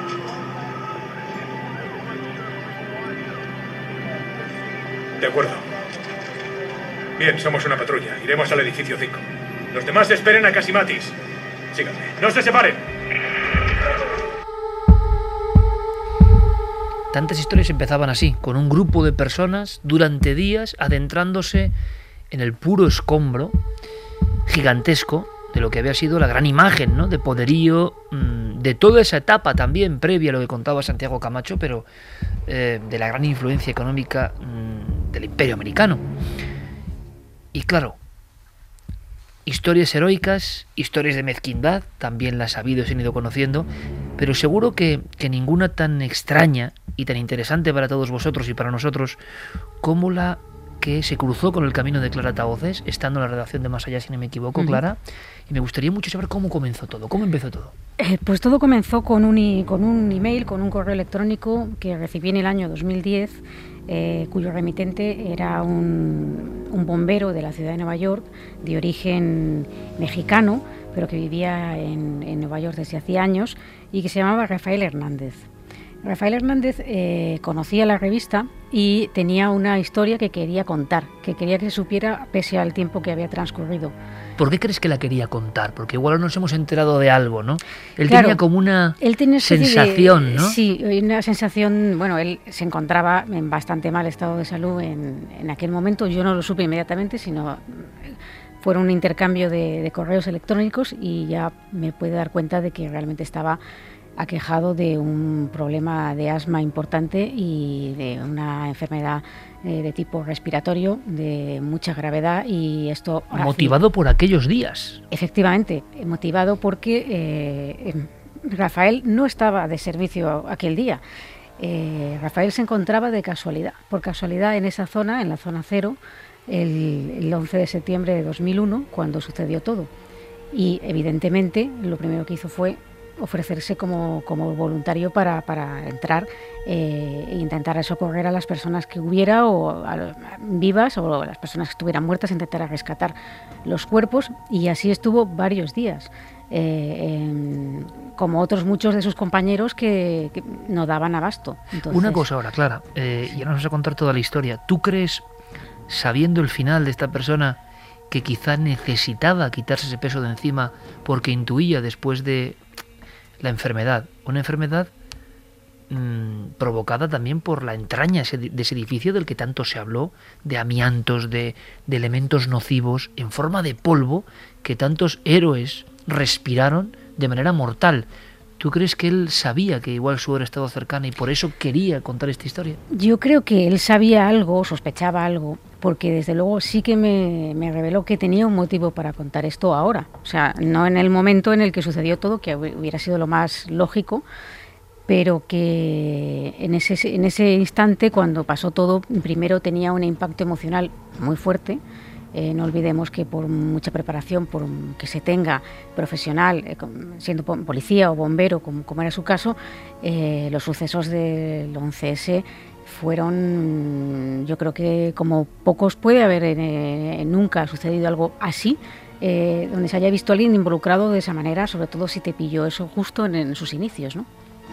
De acuerdo. Bien, somos una patrulla. Iremos al edificio cinco. Los demás esperen a Casimatis. Síganme. ¡No se separen! Tantas historias empezaban así, con un grupo de personas durante días adentrándose en el puro escombro gigantesco de lo que había sido la gran imagen, ¿no?, de poderío, de de toda esa etapa también previa a lo que contaba Santiago Camacho, pero eh, de la gran influencia económica mmm, del Imperio Americano. Y claro, historias heroicas, historias de mezquindad, también las ha habido y se han ido conociendo, pero seguro que, que ninguna tan extraña y tan interesante para todos vosotros y para nosotros como la que se cruzó con el camino de Clara Tahoces, estando en la redacción de Más Allá, si no me equivoco, uh-huh. Clara, y me gustaría mucho saber cómo comenzó todo, cómo empezó todo. Eh, pues todo comenzó con un, i- con un email, con un correo electrónico que recibí en el año dos mil diez, eh, cuyo remitente era un, un bombero de la ciudad de Nueva York, de origen mexicano, pero que vivía en, en Nueva York desde hacía años, y que se llamaba Rafael Hernández. Rafael Hernández eh, conocía la revista y tenía una historia que quería contar, que quería que se supiera pese al tiempo que había transcurrido. ¿Por qué crees que la quería contar? Porque igual nos hemos enterado de algo, ¿no? Él Claro, tenía como una él tenía sensación, de, ¿no? Sí, una sensación, bueno, él se encontraba en bastante mal estado de salud en, en aquel momento. Yo no lo supe inmediatamente, sino fueron un intercambio de, de correos electrónicos y ya me pude dar cuenta de que realmente estaba aquejado de un problema de asma importante y de una enfermedad eh, de tipo respiratorio de mucha gravedad, y esto motivado por aquellos días. Efectivamente, motivado porque eh, Rafael no estaba de servicio aquel día. Eh, Rafael se encontraba de casualidad, por casualidad en esa zona, en la zona cero, el, el once de septiembre de dos mil uno, cuando sucedió todo. Y evidentemente lo primero que hizo fue ofrecerse como, como voluntario para, para entrar eh, e intentar socorrer a las personas que hubiera o a, vivas o a las personas que estuvieran muertas, intentar rescatar los cuerpos, y así estuvo varios días, eh, en, como otros muchos de sus compañeros que, que no daban abasto. Entonces, una cosa ahora, Clara, eh, ya nos vas a contar toda la historia. ¿Tú crees, sabiendo el final de esta persona, que quizá necesitaba quitarse ese peso de encima porque intuía después de la enfermedad, una enfermedad mmm, provocada también por la entraña ese, de ese edificio del que tanto se habló, de amiantos, de, de elementos nocivos en forma de polvo que tantos héroes respiraron de manera mortal? ¿Tú crees que él sabía que igual su hora estaba cercana y por eso quería contar esta historia? Yo creo que él sabía algo, sospechaba algo, porque desde luego sí que me, me reveló que tenía un motivo para contar esto ahora. O sea, no en el momento en el que sucedió todo, que hubiera sido lo más lógico, pero que en ese, en ese instante, cuando pasó todo, primero tenía un impacto emocional muy fuerte. Eh, no olvidemos que por mucha preparación, por que se tenga profesional, eh, siendo policía o bombero, como, como era su caso, eh, los sucesos del once ese fueron, yo creo que como pocos puede haber, eh, nunca ha sucedido algo así, eh, donde se haya visto a alguien involucrado de esa manera, sobre todo si te pilló eso justo en, en sus inicios, ¿no?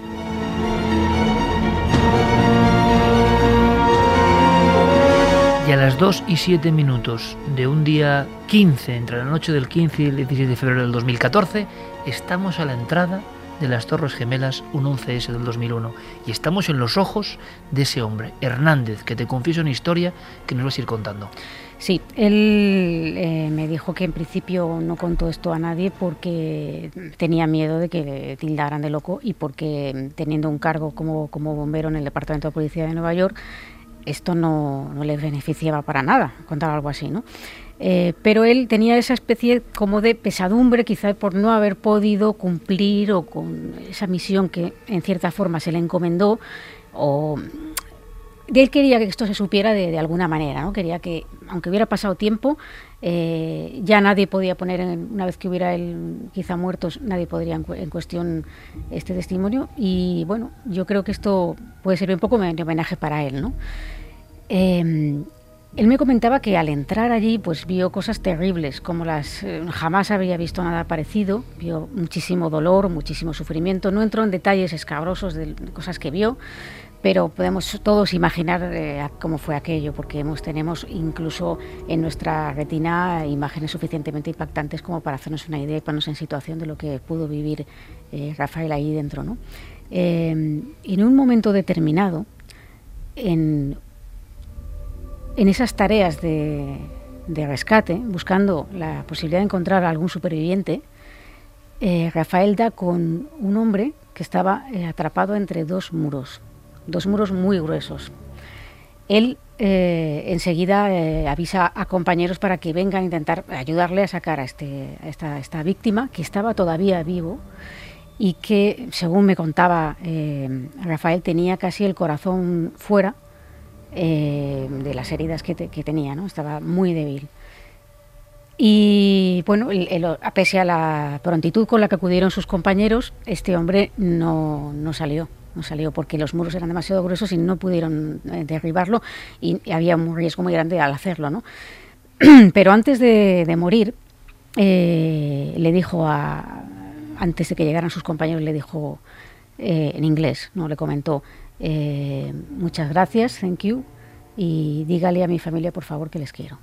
Y a las dos y siete minutos de un día quince, entre la noche del quince y el dieciséis de febrero del dos mil catorce, estamos a la entrada de las Torres Gemelas, un once ese del dos mil uno, y estamos en los ojos de ese hombre, Hernández, que te confieso una historia que nos vas a ir contando. Sí, él eh, me dijo que en principio no contó esto a nadie porque tenía miedo de que le tildaran de loco, y porque teniendo un cargo como, como bombero en el Departamento de Policía de Nueva York, esto no, no le beneficiaba para nada contar algo así, ¿no? Eh, pero él tenía esa especie como de pesadumbre, quizá por no haber podido cumplir o con esa misión que en cierta forma se le encomendó, o de él quería que esto se supiera de, de alguna manera, ¿no? Quería que, aunque hubiera pasado tiempo, eh, ya nadie podía poner, en, una vez que hubiera él quizá muertos, nadie podría en, cu- en cuestión este testimonio, y bueno, yo creo que esto puede ser un poco de homenaje para él, ¿no? Eh, él me comentaba que al entrar allí pues vio cosas terribles, como las eh, jamás había visto nada parecido, vio muchísimo dolor, muchísimo sufrimiento. No entró en detalles escabrosos de, de cosas que vio, pero podemos todos imaginar eh, cómo fue aquello, porque hemos, tenemos incluso en nuestra retina imágenes suficientemente impactantes como para hacernos una idea y ponernos en situación de lo que pudo vivir eh, Rafael ahí dentro, ¿no? Eh, en un momento determinado, en En esas tareas de, de rescate, buscando la posibilidad de encontrar a algún superviviente, eh, Rafael da con un hombre que estaba eh, atrapado entre dos muros, dos muros muy gruesos. Él eh, enseguida eh, avisa a compañeros para que vengan a intentar ayudarle a sacar a, este, a esta, esta víctima, que estaba todavía vivo y que, según me contaba eh, Rafael, tenía casi el corazón fuera eh, de las heridas que, te, que tenía, ¿no? Estaba muy débil. Y bueno, el, el, pese a la prontitud con la que acudieron sus compañeros, este hombre no, no salió, no salió porque los muros eran demasiado gruesos y no pudieron eh, derribarlo y, y había un riesgo muy grande al hacerlo, ¿no? Pero antes de, de morir, eh, le dijo a, antes de que llegaran sus compañeros, le dijo eh, en inglés, ¿no? Le comentó, eh, muchas gracias, thank you, y dígale a mi familia, por favor, que les quiero.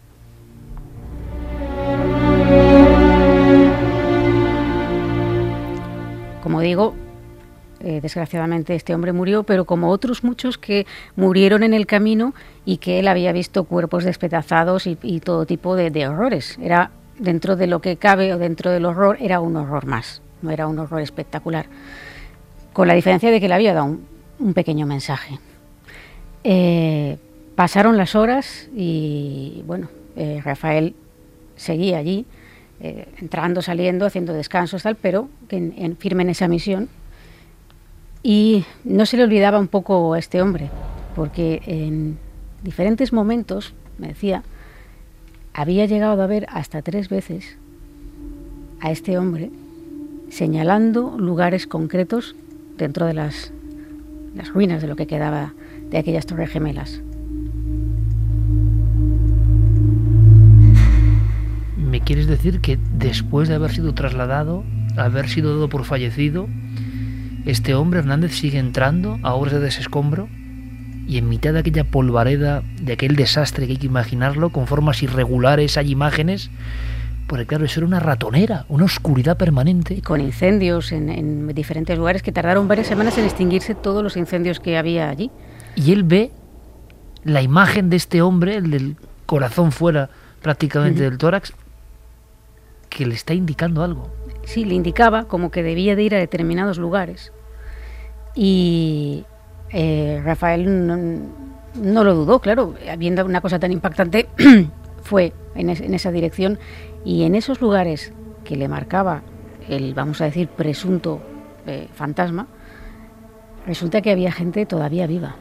Como digo, eh, desgraciadamente este hombre murió, pero como otros muchos que murieron en el camino y que él había visto cuerpos despedazados y, y todo tipo de, de horrores. Era, dentro de lo que cabe o dentro del horror, era un horror más, no era un horror espectacular. Con la diferencia de que le había dado un, un pequeño mensaje. Eh, pasaron las horas y, bueno, eh, Rafael seguía allí, eh, entrando, saliendo, haciendo descansos, tal, pero en, en, firme en esa misión. Y no se le olvidaba un poco a este hombre, porque en diferentes momentos, me decía, había llegado a ver hasta tres veces a este hombre señalando lugares concretos dentro de las, las ruinas de lo que quedaba de aquellas Torres Gemelas. ¿Me quieres decir que después de haber sido trasladado, haber sido dado por fallecido, este hombre Hernández sigue entrando a obras de desescombro y en mitad de aquella polvareda, de aquel desastre que hay que imaginarlo, con formas irregulares, hay imágenes? Porque claro, eso era una ratonera, una oscuridad permanente. Y con incendios en, en diferentes lugares que tardaron varias semanas en extinguirse todos los incendios que había allí. Y él ve la imagen de este hombre, el del corazón fuera prácticamente uh-huh. del tórax, que le está indicando algo. Sí, le indicaba como que debía de ir a determinados lugares. Y eh, Rafael no, no lo dudó, claro, viendo una cosa tan impactante, fue en, es, en esa dirección. Y en esos lugares que le marcaba el, vamos a decir, presunto eh, fantasma, resulta que había gente todavía viva.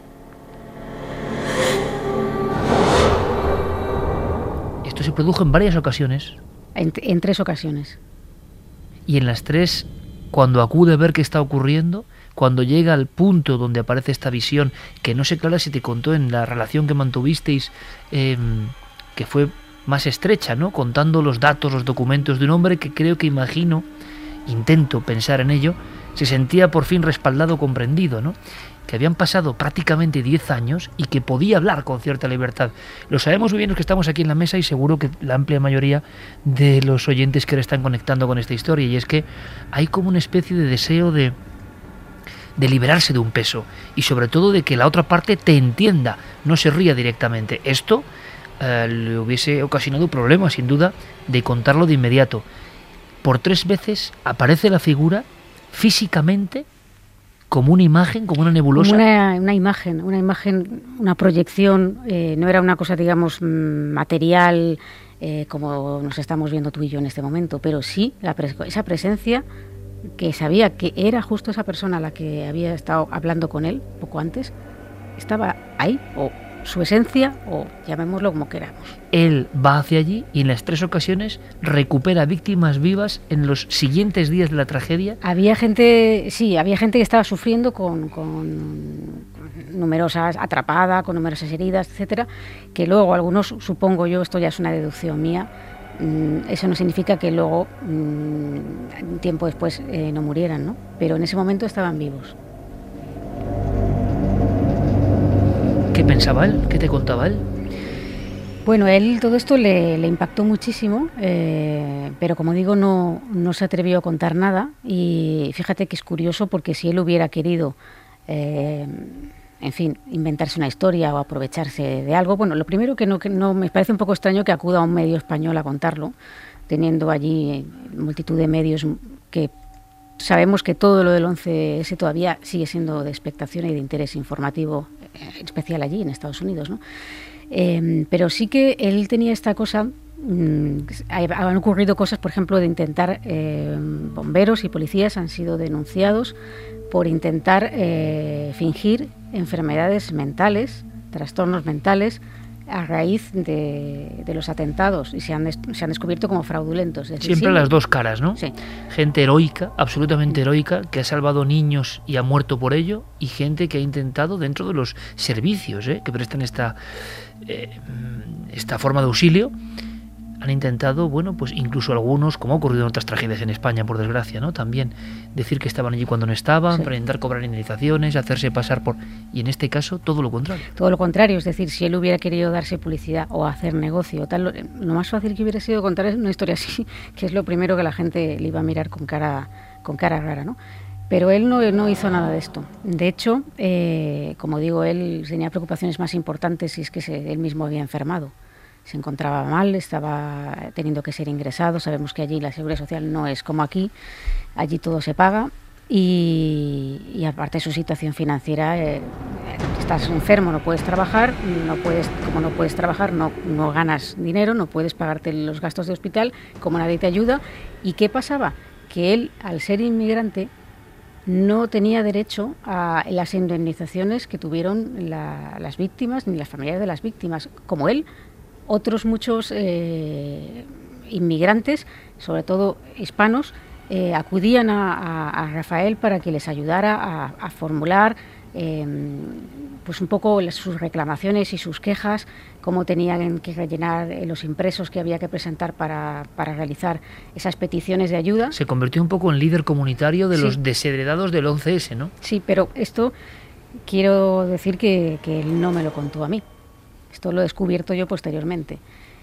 Esto se produjo en varias ocasiones. En, en tres ocasiones. Y en las tres, cuando acude a ver qué está ocurriendo, cuando llega al punto donde aparece esta visión, que no sé, Clara, si te contó en la relación que mantuvisteis, eh, que fue más estrecha, ¿no? Contando los datos, los documentos de un hombre que creo que imagino, intento pensar en ello, se sentía por fin respaldado, comprendido, ¿no? Que habían pasado prácticamente diez años y que podía hablar con cierta libertad. Lo sabemos muy bien los que estamos aquí en la mesa y seguro que la amplia mayoría de los oyentes que ahora están conectando con esta historia, y es que hay como una especie de deseo de, de liberarse de un peso y sobre todo de que la otra parte te entienda, no se ría directamente. Esto eh, le hubiese ocasionado problemas, sin duda, de contarlo de inmediato. Por tres veces aparece la figura físicamente como una imagen, como una nebulosa. Una, una imagen, una imagen, una proyección, eh, no era una cosa, digamos, material, eh, como nos estamos viendo tú y yo en este momento, pero sí la pres- esa presencia que sabía que era justo esa persona a la que había estado hablando con él poco antes, estaba ahí, o su esencia, o llamémoslo como queramos. Él va hacia allí y en las tres ocasiones recupera víctimas vivas en los siguientes días de la tragedia. Había gente, sí, había gente que estaba sufriendo con, con numerosas, atrapada, con numerosas heridas, etcétera, que luego algunos, supongo yo, esto ya es una deducción mía, mmm, eso no significa que luego, mmm, tiempo después, eh, no murieran, ¿no? Pero en ese momento estaban vivos. ¿Qué pensaba él? ¿Qué te contaba él? Bueno, él todo esto le, le impactó muchísimo, eh, pero como digo, no, no se atrevió a contar nada. Y fíjate que es curioso porque si él hubiera querido, eh, en fin, inventarse una historia o aprovecharse de algo, bueno, lo primero que no, que no me parece un poco extraño que acuda a un medio español a contarlo, teniendo allí multitud de medios que sabemos que todo lo del once ese todavía sigue siendo de expectación y de interés informativo eh, especial allí en Estados Unidos, ¿no? Eh, pero sí que él tenía esta cosa, mmm, han ocurrido cosas, por ejemplo, de intentar, eh, bomberos y policías han sido denunciados por intentar eh, fingir enfermedades mentales, trastornos mentales, a raíz de, de los atentados, y se han, se han descubierto como fraudulentos. Es Siempre decir, las dos caras, ¿no? Sí. Gente heroica, absolutamente heroica, que ha salvado niños y ha muerto por ello, y gente que ha intentado, dentro de los servicios ¿eh? que prestan esta, eh, esta forma de auxilio, han intentado, bueno, pues incluso algunos, como ha ocurrido en otras tragedias en España, por desgracia, ¿no? También decir que estaban allí cuando no estaban, sí. para intentar cobrar indemnizaciones, hacerse pasar por... Y en este caso, todo lo contrario. Todo lo contrario, es decir, si él hubiera querido darse publicidad o hacer negocio, tal, lo, lo más fácil que hubiera sido contar una historia así, que es lo primero que la gente le iba a mirar con cara, con cara rara, ¿no? Pero él no, no hizo nada de esto. De hecho, eh, como digo, él tenía preocupaciones más importantes, y es que se, él mismo había enfermado. Se encontraba mal, estaba teniendo que ser ingresado. Sabemos que allí la seguridad social no es como aquí, allí todo se paga, y, y aparte su situación financiera, eh, estás enfermo, no puedes trabajar, no puedes, como no puedes trabajar, no, no ganas dinero, no puedes pagarte los gastos de hospital, como nadie te ayuda. ¿Y qué pasaba? Que él, al ser inmigrante, no tenía derecho a las indemnizaciones que tuvieron la, las víctimas, ni las familiares de las víctimas, como él. Otros muchos eh, inmigrantes, sobre todo hispanos, eh, acudían a, a, a Rafael para que les ayudara a, a formular eh, pues un poco sus reclamaciones y sus quejas, cómo tenían que rellenar los impresos que había que presentar para, para realizar esas peticiones de ayuda. Se convirtió un poco en líder comunitario de sí. los desheredados del once ese, ¿no? Sí, pero esto quiero decir que, que él no me lo contó a mí. Esto lo he descubierto yo posteriormente.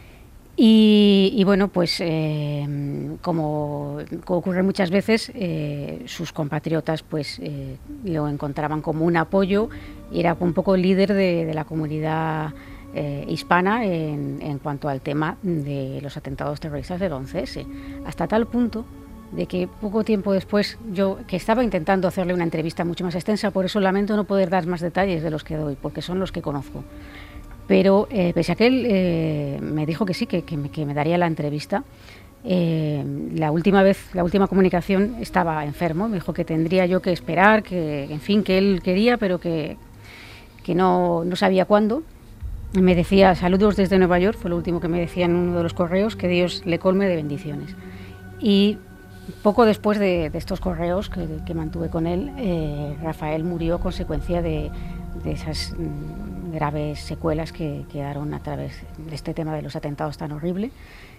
Y, y bueno, pues eh, como, como ocurre muchas veces, eh, sus compatriotas pues eh, lo encontraban como un apoyo, y era un poco el líder de, de la comunidad eh, hispana en, en cuanto al tema de los atentados terroristas del once ese. Hasta tal punto de que poco tiempo después, yo que estaba intentando hacerle una entrevista mucho más extensa, por eso lamento no poder dar más detalles de los que doy, porque son los que conozco. Pero eh, pese a que él eh, me dijo que sí, que, que, me, que me daría la entrevista, eh, la última vez, la última comunicación estaba enfermo, me dijo que tendría yo que esperar, que en fin, que él quería, pero que, que no, no sabía cuándo. Me decía, saludos desde Nueva York, fue lo último que me decía en uno de los correos, que Dios le colme de bendiciones. Y poco después de, de estos correos que, que mantuve con él, eh, Rafael murió a consecuencia de, de esas mm, graves secuelas que quedaron a través de este tema de los atentados tan horrible.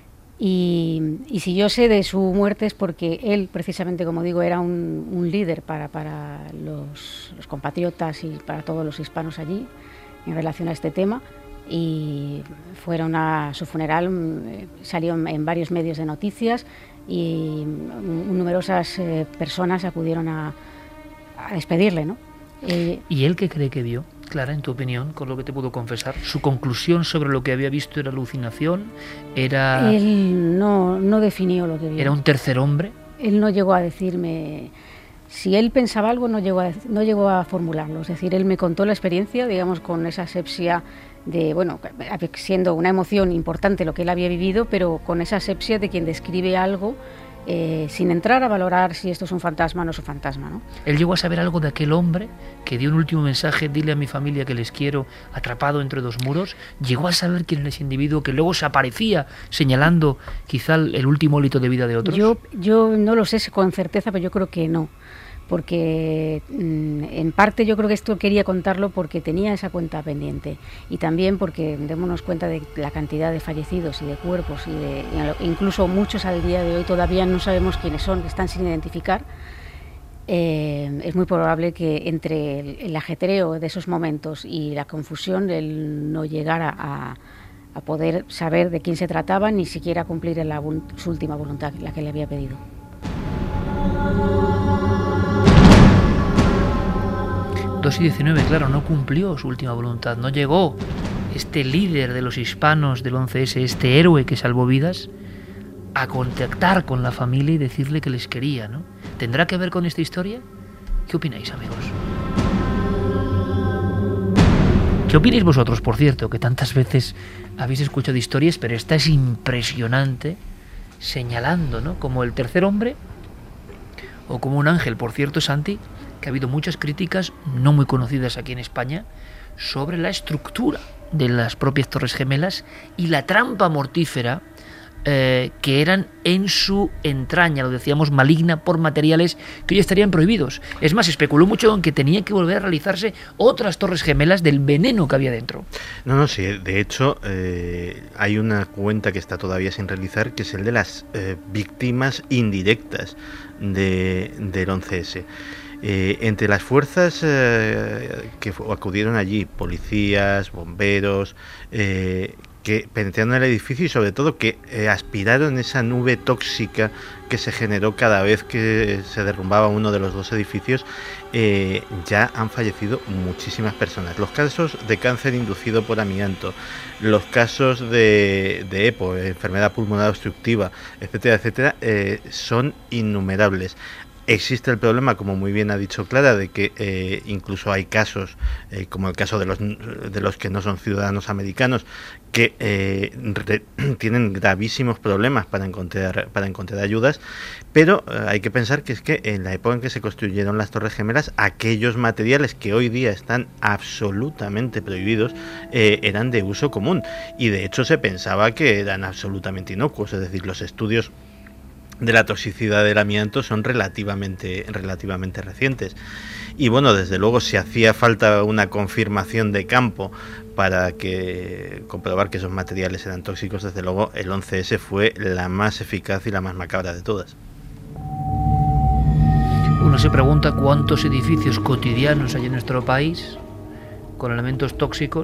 Y, y si yo sé de su muerte es porque él, precisamente, como digo, era un, un líder para, para los, los compatriotas y para todos los hispanos allí en relación a este tema. Y fueron a su funeral, salió en varios medios de noticias, y numerosas eh, personas acudieron a, a despedirle, ¿no? Eh, ¿Y él qué cree que vio, Clara, en tu opinión, con lo que te puedo confesar? ¿Su conclusión sobre lo que había visto era alucinación? ¿Era...? Él no, no definió lo que vio. ¿Era un tercer hombre? Él no llegó a decirme... Si él pensaba algo, no llegó a, no llegó a formularlo. Es decir, él me contó la experiencia, digamos, con esa asepsia de, bueno, siendo una emoción importante lo que él había vivido, pero con esa asepsia de quien describe algo eh, sin entrar a valorar si esto es un fantasma o no es un fantasma, ¿no? Él llegó a saber algo de aquel hombre que dio un último mensaje, dile a mi familia que les quiero, atrapado entre dos muros. Llegó a saber quién era ese individuo que luego se aparecía señalando quizá el último hito de vida de otros. Yo, yo no lo sé con certeza, pero yo creo que no. Porque en parte yo creo que esto quería contarlo porque tenía esa cuenta pendiente, y también porque démonos cuenta de la cantidad de fallecidos y de cuerpos, y de, incluso muchos al día de hoy todavía no sabemos quiénes son, están sin identificar. Eh, es muy probable que entre el, el ajetreo de esos momentos y la confusión él no llegara a, a poder saber de quién se trataba, ni siquiera cumplir en la, su última voluntad, la que le había pedido. dos y diecinueve, claro, no cumplió su última voluntad, no llegó este líder de los hispanos del once ese, este héroe que salvó vidas, a contactar con la familia y decirle que les quería, ¿no? ¿Tendrá que ver con esta historia? ¿Qué opináis, amigos? ¿Qué opináis vosotros, por cierto, que tantas veces habéis escuchado historias, pero esta es impresionante, señalando, ¿no?, como el tercer hombre o como un ángel? Por cierto, Santi, que ha habido muchas críticas no muy conocidas aquí en España sobre la estructura de las propias Torres Gemelas y la trampa mortífera eh, que eran en su entraña, lo decíamos, maligna por materiales que hoy estarían prohibidos. Es más, se especuló mucho en que tenían que volver a realizarse otras Torres Gemelas del veneno que había dentro. No, no, sí, de hecho eh, hay una cuenta que está todavía sin realizar, que es el de las eh, víctimas indirectas de, del once ese. Eh, entre las fuerzas eh, que acudieron allí, policías, bomberos, eh, que penetraron el edificio y sobre todo que eh, aspiraron esa nube tóxica que se generó cada vez que se derrumbaba uno de los dos edificios, eh, ya han fallecido muchísimas personas. Los casos de cáncer inducido por amianto, los casos de, de EPO, enfermedad pulmonar obstructiva, etcétera, etcétera, eh, son innumerables. Existe el problema, como muy bien ha dicho Clara, de que eh, incluso hay casos, eh, como el caso de los de los que no son ciudadanos americanos, que eh, re, tienen gravísimos problemas para encontrar para encontrar ayudas, pero eh, hay que pensar que es que en la época en que se construyeron las Torres Gemelas, aquellos materiales que hoy día están absolutamente prohibidos eh, eran de uso común, y de hecho se pensaba que eran absolutamente inocuos, es decir, los estudios de la toxicidad del amianto son relativamente relativamente recientes. Y bueno, desde luego, si hacía falta una confirmación de campo para que comprobar que esos materiales eran tóxicos, desde luego el once ese fue la más eficaz y la más macabra de todas. Uno se pregunta cuántos edificios cotidianos hay en nuestro país con elementos tóxicos,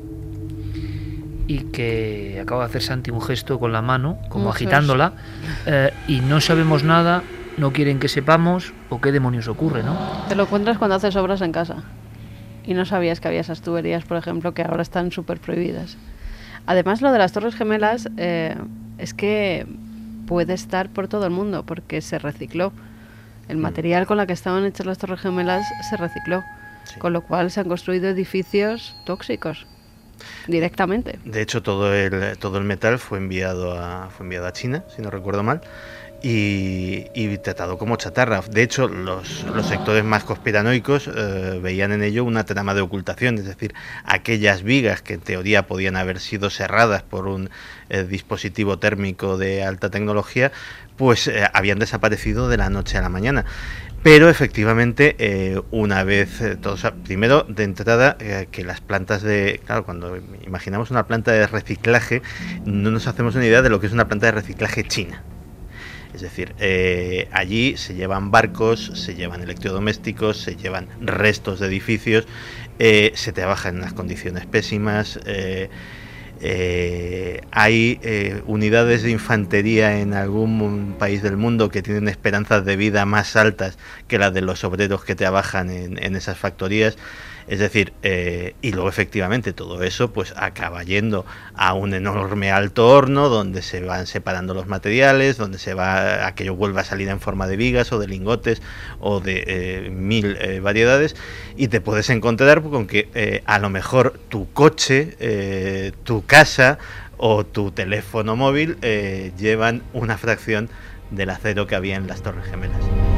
y que acaba de hacer Santi un gesto con la mano, como Muchos. agitándola, eh, y no sabemos nada, no quieren que sepamos, o qué demonios ocurre, ¿no? Te lo encuentras cuando haces obras en casa y no sabías que había esas tuberías, por ejemplo, que ahora están súper prohibidas. Además, lo de las Torres Gemelas eh, es que puede estar por todo el mundo, porque se recicló. El material con la que estaban hechas las Torres Gemelas se recicló, sí. Con lo cual se han construido edificios tóxicos directamente. De hecho, todo el todo el metal fue enviado a fue enviado a China, si no recuerdo mal, y, y tratado como chatarra. De hecho, los, los sectores más conspiranoicos eh, veían en ello una trama de ocultación, es decir, aquellas vigas que en teoría podían haber sido cerradas por un eh, dispositivo térmico de alta tecnología, pues eh, habían desaparecido de la noche a la mañana. Pero efectivamente, eh, una vez, eh, todos, primero de entrada, eh, que las plantas de... Claro, cuando imaginamos una planta de reciclaje, no nos hacemos una idea de lo que es una planta de reciclaje china. Es decir, eh, allí se llevan barcos, se llevan electrodomésticos, se llevan restos de edificios, eh, se trabaja en unas condiciones pésimas. Eh, Eh, hay eh, unidades de infantería en algún país del mundo que tienen esperanzas de vida más altas que las de los obreros que trabajan en, en esas factorías. Es decir, eh, y luego efectivamente todo eso pues acaba yendo a un enorme alto horno donde se van separando los materiales, donde se va aquello vuelve a salir en forma de vigas o de lingotes o de eh, mil eh, variedades, y te puedes encontrar con que eh, a lo mejor tu coche, eh, tu casa o tu teléfono móvil eh, llevan una fracción del acero que había en las Torres Gemelas.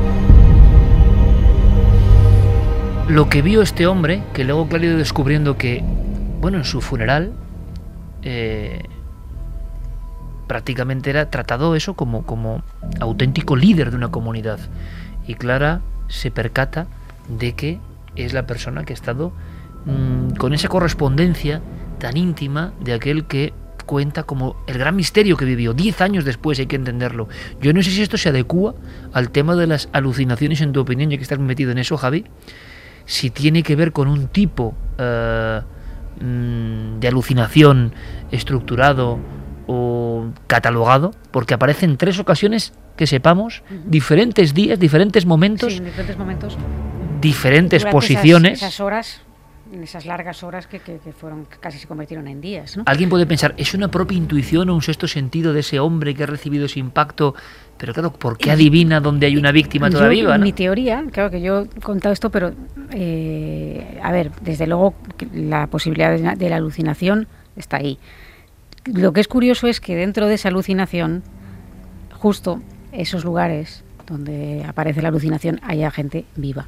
Lo que vio este hombre, que luego claro, ha ido descubriendo que, bueno, en su funeral eh, prácticamente era tratado eso como, como auténtico líder de una comunidad, y Clara se percata de que es la persona que ha estado mmm, con esa correspondencia tan íntima de aquel que cuenta como el gran misterio que vivió diez años después, hay que entenderlo. Yo no sé si esto se adecúa al tema de las alucinaciones, en tu opinión, ya que estás metido en eso, Javi, si tiene que ver con un tipo uh, de alucinación estructurado o catalogado, porque aparece en tres ocasiones que sepamos, uh-huh. diferentes días, diferentes momentos, sí, en diferentes momentos, diferentes durante posiciones. Esas, esas horas en esas largas horas que, que, que fueron que casi se convirtieron en días, ¿no? Alguien puede pensar, ¿es una propia intuición o un sexto sentido de ese hombre que ha recibido ese impacto? Pero claro, ¿por qué adivina dónde hay una víctima yo, todavía viva, ¿no? Mi teoría, claro que yo he contado esto, pero eh, a ver, desde luego la posibilidad de, de la alucinación está ahí. Lo que es curioso es que dentro de esa alucinación, justo esos lugares donde aparece la alucinación, haya gente viva.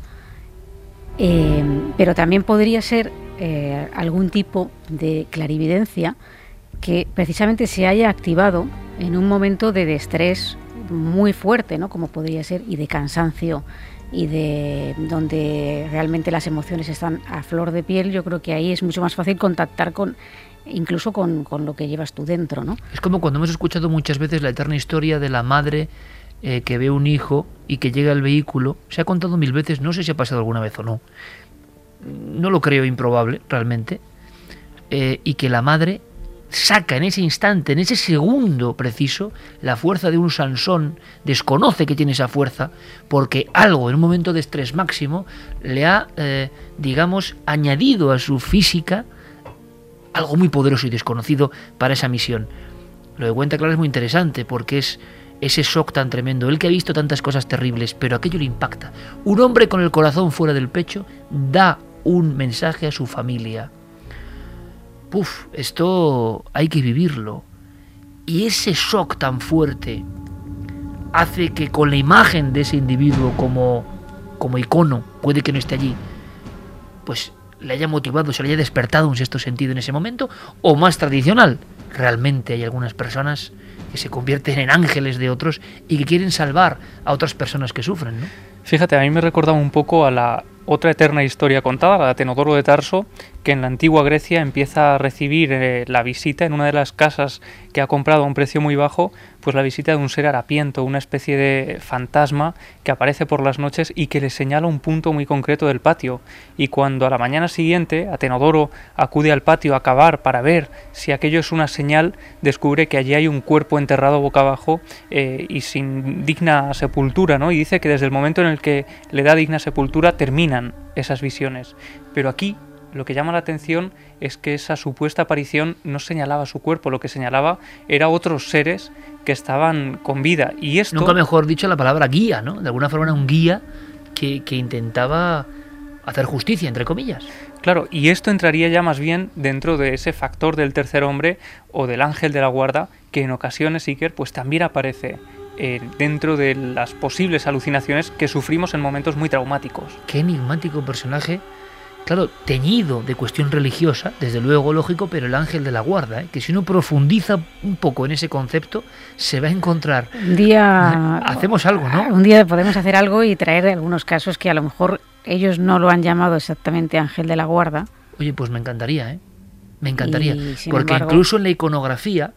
Eh, pero también podría ser eh, algún tipo de clarividencia que precisamente se haya activado en un momento de estrés muy fuerte, ¿no? Como podría ser, y de cansancio, y de donde realmente las emociones están a flor de piel. Yo creo que ahí es mucho más fácil contactar con incluso con, con lo que llevas tú dentro, ¿no? Es como cuando hemos escuchado muchas veces la eterna historia de la madre eh, que ve un hijo y que llega al vehículo. Se ha contado mil veces, no sé si ha pasado alguna vez o no. No lo creo improbable, realmente. Eh, y que la madre saca en ese instante, en ese segundo preciso, la fuerza de un Sansón, desconoce que tiene esa fuerza, porque algo en un momento de estrés máximo le ha, eh, digamos, añadido a su física algo muy poderoso y desconocido para esa misión. Lo de cuenta Clara es muy interesante porque es ese shock tan tremendo, él que ha visto tantas cosas terribles, pero aquello le impacta. Un hombre con el corazón fuera del pecho da un mensaje a su familia. Puf, esto hay que vivirlo. Y ese shock tan fuerte hace que con la imagen de ese individuo como, como icono, puede que no esté allí, pues le haya motivado, se le haya despertado un sexto sentido en ese momento, o más tradicional, realmente hay algunas personas que se convierten en ángeles de otros y que quieren salvar a otras personas que sufren, ¿no? Fíjate, a mí me recordaba un poco a la otra eterna historia contada, la de Atenodoro de Tarso, que en la antigua Grecia empieza a recibir eh, la visita en una de las casas que ha comprado a un precio muy bajo, pues la visita de un ser harapiento, una especie de fantasma que aparece por las noches y que le señala un punto muy concreto del patio. Y cuando a la mañana siguiente Atenodoro acude al patio a cavar para ver si aquello es una señal, descubre que allí hay un cuerpo enterrado boca abajo eh, y sin digna sepultura, ¿no? Y dice que desde el momento en el que le da digna sepultura terminan esas visiones. Pero aquí lo que llama la atención es que esa supuesta aparición no señalaba su cuerpo, lo que señalaba era otros seres que estaban con vida. Y esto... Nunca mejor dicho la palabra guía, ¿no? De alguna forma era un guía que, que intentaba hacer justicia, entre comillas. Claro, y esto entraría ya más bien dentro de ese factor del tercer hombre o del ángel de la guarda, que en ocasiones, Iker, pues también aparece eh, dentro de las posibles alucinaciones que sufrimos en momentos muy traumáticos. Qué enigmático personaje. Claro, teñido de cuestión religiosa, desde luego lógico, pero el ángel de la guarda, ¿eh? Que si uno profundiza un poco en ese concepto, se va a encontrar. Un día... Hacemos algo, ¿no? Un día podemos hacer algo y traer algunos casos que a lo mejor ellos no lo han llamado exactamente ángel de la guarda. Oye, pues me encantaría, ¿eh? Me encantaría. Y, porque embargo... incluso en la iconografía,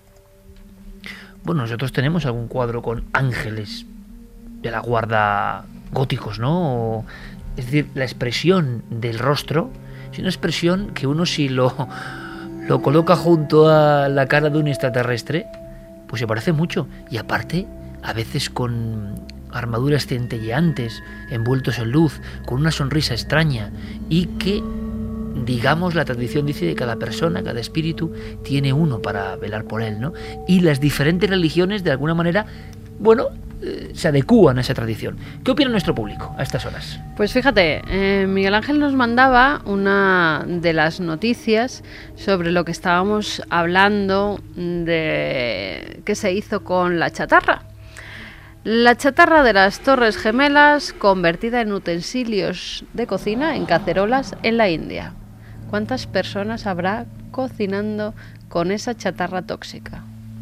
bueno, nosotros tenemos algún cuadro con ángeles de la guarda góticos, ¿no? O, es decir, la expresión del rostro es una expresión que uno si lo, lo coloca junto a la cara de un extraterrestre, pues se parece mucho. Y aparte, a veces con armaduras centelleantes, envueltos en luz, con una sonrisa extraña, y que, digamos, la tradición dice de cada persona, cada espíritu, tiene uno para velar por él, ¿no? Y las diferentes religiones, de alguna manera, bueno, se adecúan a esa tradición. ¿Qué opina nuestro público a estas horas? Pues fíjate, eh, Miguel Ángel nos mandaba una de las noticias sobre lo que estábamos hablando de qué se hizo con la chatarra. La chatarra de las Torres Gemelas convertida en utensilios de cocina, en cacerolas, en la India. ¿Cuántas personas habrá cocinando con esa chatarra tóxica?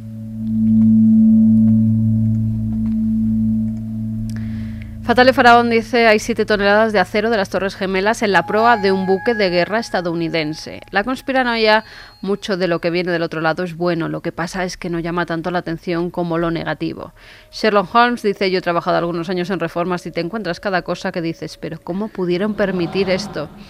Fatale Faraón dice: hay siete toneladas de acero de las Torres Gemelas en la proa de un buque de guerra estadounidense. La conspiranoia, mucho de lo que viene del otro lado es bueno, lo que pasa es que no llama tanto la atención como lo negativo. Sherlock Holmes dice: yo he trabajado algunos años en reformas y te encuentras cada cosa que dices, pero ¿cómo pudieron permitir esto?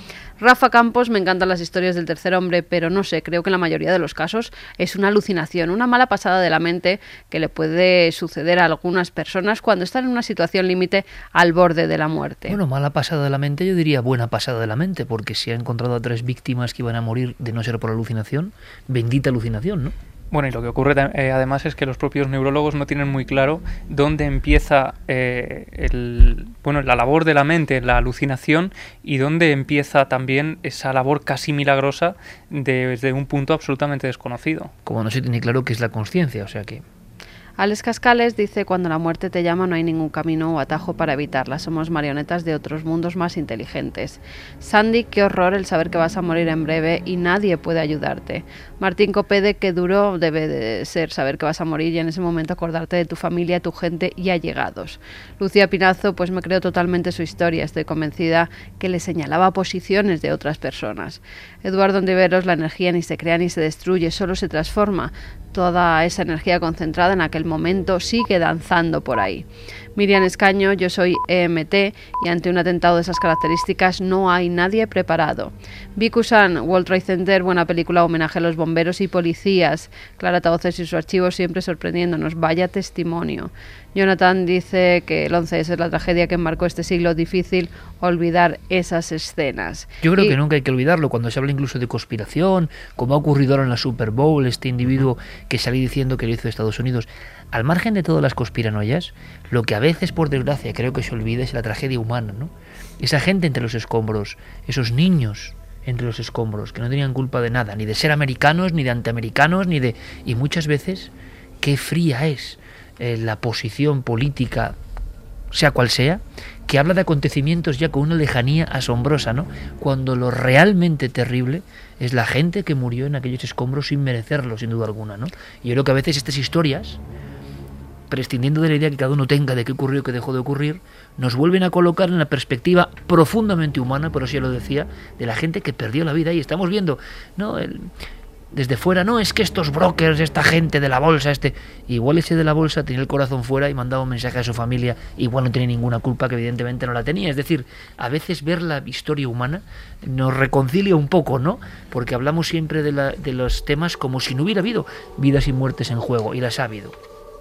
Rafa Campos, me encantan las historias del tercer hombre, pero no sé, creo que en la mayoría de los casos es una alucinación, una mala pasada de la mente que le puede suceder a algunas personas cuando están en una situación límite al borde de la muerte. Bueno, mala pasada de la mente, yo diría buena pasada de la mente, porque se ha encontrado a tres víctimas que iban a morir de no ser por alucinación, bendita alucinación, ¿no? Bueno, y lo que ocurre eh, además es que los propios neurólogos no tienen muy claro dónde empieza eh, el, bueno, la labor de la mente, la alucinación, y dónde empieza también esa labor casi milagrosa de, desde un punto absolutamente desconocido. Como no se tiene claro qué es la consciencia, o sea que... Alex Cascales dice: cuando la muerte te llama no hay ningún camino o atajo para evitarla, somos marionetas de otros mundos más inteligentes. Sandy: qué horror el saber que vas a morir en breve y nadie puede ayudarte. Martín Copede: qué duro debe de ser saber que vas a morir y en ese momento acordarte de tu familia, tu gente y allegados. Lucía Pinazo: pues me creo totalmente su historia, estoy convencida que le señalaba posiciones de otras personas. Eduardo Ontiveros: la energía ni se crea ni se destruye, solo se transforma. Toda esa energía concentrada en aquel momento sigue danzando por ahí. Miriam Escaño: yo soy E M T y ante un atentado de esas características no hay nadie preparado. Viku-san: World Trade Center, buena película, homenaje a los bomberos y policías. Clara Tavoces y su archivo siempre sorprendiéndonos, vaya testimonio. Jonathan dice que el once ese es la tragedia que marcó este siglo, difícil olvidar esas escenas. Yo creo y... que nunca hay que olvidarlo, cuando se habla incluso de conspiración, como ha ocurrido ahora en la Super Bowl, este individuo que salió diciendo que lo hizo Estados Unidos. Al margen de todas las conspiranoias, lo que a veces, por desgracia, creo que se olvida es la tragedia humana, ¿no? Esa gente entre los escombros, esos niños entre los escombros, que no tenían culpa de nada, ni de ser americanos, ni de antiamericanos, ni de... Y muchas veces, qué fría es eh, la posición política, sea cual sea, que habla de acontecimientos ya con una lejanía asombrosa, ¿no? Cuando lo realmente terrible es la gente que murió en aquellos escombros sin merecerlo, sin duda alguna, ¿no? Y yo creo que a veces estas historias, prescindiendo de la idea que cada uno tenga de qué ocurrió, qué dejó de ocurrir, nos vuelven a colocar en la perspectiva profundamente humana, por eso ya lo decía, de la gente que perdió la vida. Y estamos viendo, ¿no? El, desde fuera, no, es que estos brokers, esta gente de la bolsa, este igual ese de la bolsa tenía el corazón fuera y mandaba un mensaje a su familia, igual no tenía ninguna culpa, que evidentemente no la tenía. Es decir, a veces ver la historia humana nos reconcilia un poco, ¿no? Porque hablamos siempre de, la, de los temas como si no hubiera habido vidas y muertes en juego, y las ha habido.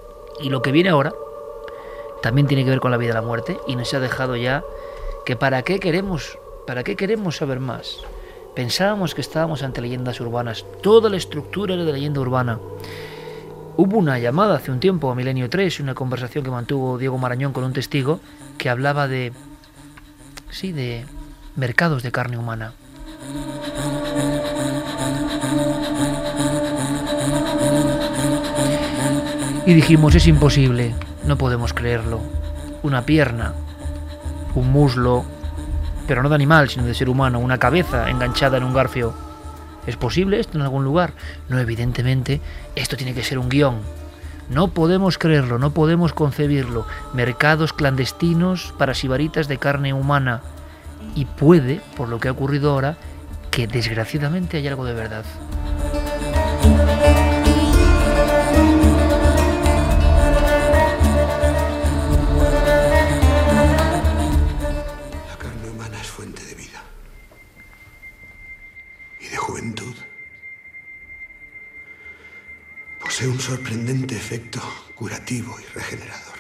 Y lo que viene ahora también tiene que ver con la vida y la muerte, y nos ha dejado ya que para qué queremos, para qué queremos saber más. Pensábamos que estábamos ante leyendas urbanas, toda la estructura era de leyenda urbana. Hubo una llamada hace un tiempo a Milenio tres, una conversación que mantuvo Diego Marañón con un testigo que hablaba de, sí, de mercados de carne humana. Y dijimos, es imposible, no podemos creerlo. Una pierna, un muslo, pero no de animal, sino de ser humano, una cabeza enganchada en un garfio. ¿Es posible esto en algún lugar? No, evidentemente, esto tiene que ser un guión. No podemos creerlo, no podemos concebirlo. Mercados clandestinos para sibaritas de carne humana. Y puede, por lo que ha ocurrido ahora, que desgraciadamente haya algo de verdad. Posee un sorprendente efecto curativo y regenerador.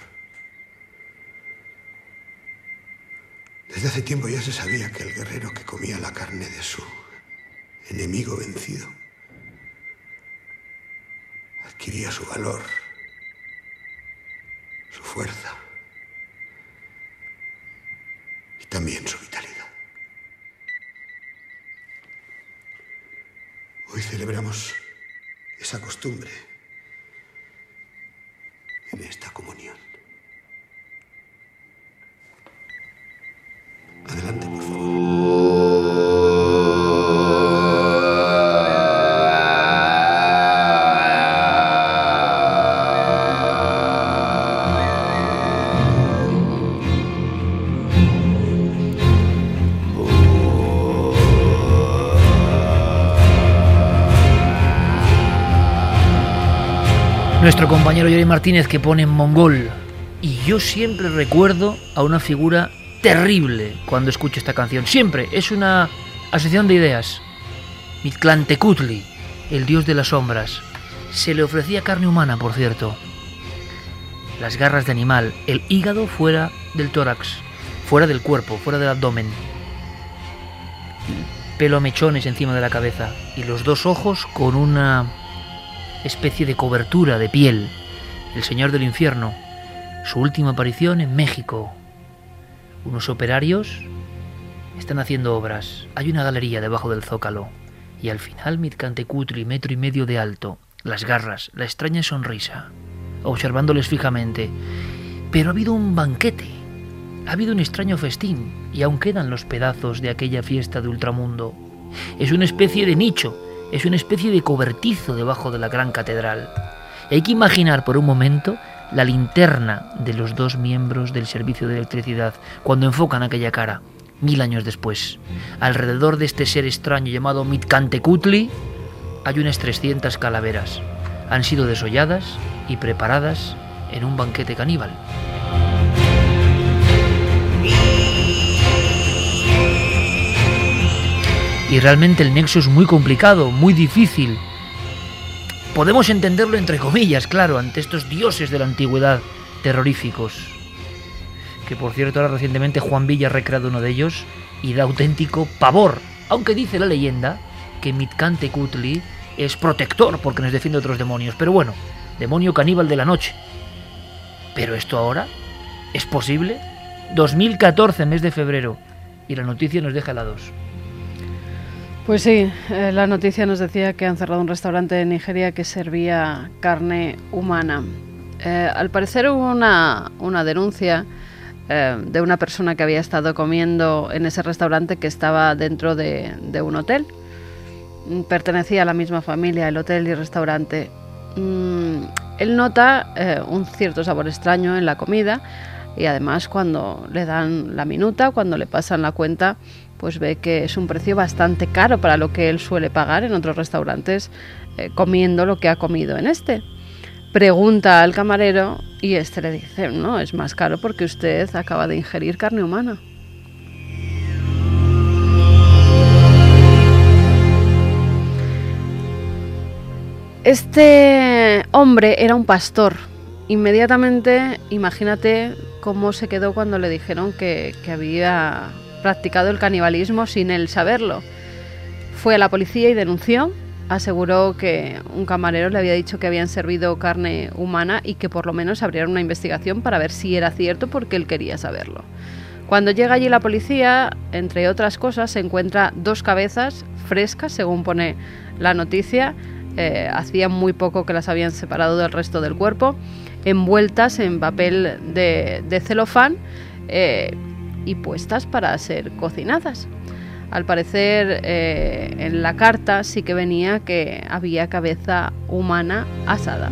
Desde hace tiempo ya se sabía que el guerrero que comía la carne de su enemigo vencido adquiría su valor, su fuerza y también su vitalidad. Hoy celebramos esa costumbre en esta comunión. Adelante, por favor. Nuestro compañero Yori Martínez, que pone en mongol. Y yo siempre recuerdo a una figura terrible cuando escucho esta canción. Siempre. Es una Asociación de ideas. Mictlantecutli, el dios de las sombras. Se le ofrecía carne humana, por cierto. Las garras de animal, el hígado fuera del tórax, fuera del cuerpo, fuera del abdomen. Pelo a mechones encima de la cabeza y los dos ojos con una especie de cobertura de piel. El señor del infierno. Su última aparición en México. Unos operarios están haciendo obras. Hay una galería debajo del zócalo. Y al final Mictlantecutli, metro y medio de alto. Las garras, la extraña sonrisa, observándoles fijamente. Pero ha habido un banquete. Ha habido un extraño festín. Y aún quedan los pedazos de aquella fiesta de ultramundo. Es una especie de nicho. Es una especie de cobertizo debajo de la gran catedral. Y hay que imaginar por un momento la linterna de los dos miembros del servicio de electricidad cuando enfocan aquella cara, mil años después. Alrededor de este ser extraño llamado Mictlantecutli hay unas trescientas calaveras. Han sido desolladas y preparadas en un banquete caníbal. Y realmente el nexo es muy complicado, muy difícil. Podemos entenderlo entre comillas, claro, ante estos dioses de la antigüedad terroríficos. Que por cierto, ahora recientemente Juan Villa ha recreado uno de ellos y da auténtico pavor. Aunque dice la leyenda que Mictlantecutli es protector porque nos defiende de otros demonios. Pero bueno, demonio caníbal de la noche. ¿Pero esto ahora es posible? dos mil catorce, mes de febrero. Y la noticia nos deja helados. Pues sí, eh, la noticia nos decía que han cerrado un restaurante en Nigeria que servía carne humana. Eh, al parecer hubo una, una denuncia eh, de una persona que había estado comiendo en ese restaurante que estaba dentro de, de un hotel. Pertenecía a la misma familia, el hotel y el restaurante. Mm, él nota eh, un cierto sabor extraño en la comida y además cuando le dan la minuta, cuando le pasan la cuenta, pues ve que es un precio bastante caro para lo que él suele pagar en otros restaurantes eh, comiendo lo que ha comido en este. Pregunta al camarero y este le dice, no, es más caro porque usted acaba de ingerir carne humana. Este hombre era un pastor. Inmediatamente, imagínate cómo se quedó cuando le dijeron que, que había practicado el canibalismo sin él saberlo. Fue a la policía y denunció, aseguró que un camarero le había dicho que habían servido carne humana y que por lo menos abrieron una investigación para ver si era cierto porque él quería saberlo. Cuando llega allí la policía, entre otras cosas, se encuentra dos cabezas frescas, según pone la noticia, eh, hacía muy poco que las habían separado del resto del cuerpo, envueltas en papel de, de celofán, eh, y puestas para ser cocinadas. Al parecer eh, en la carta sí que venía que había cabeza humana asada.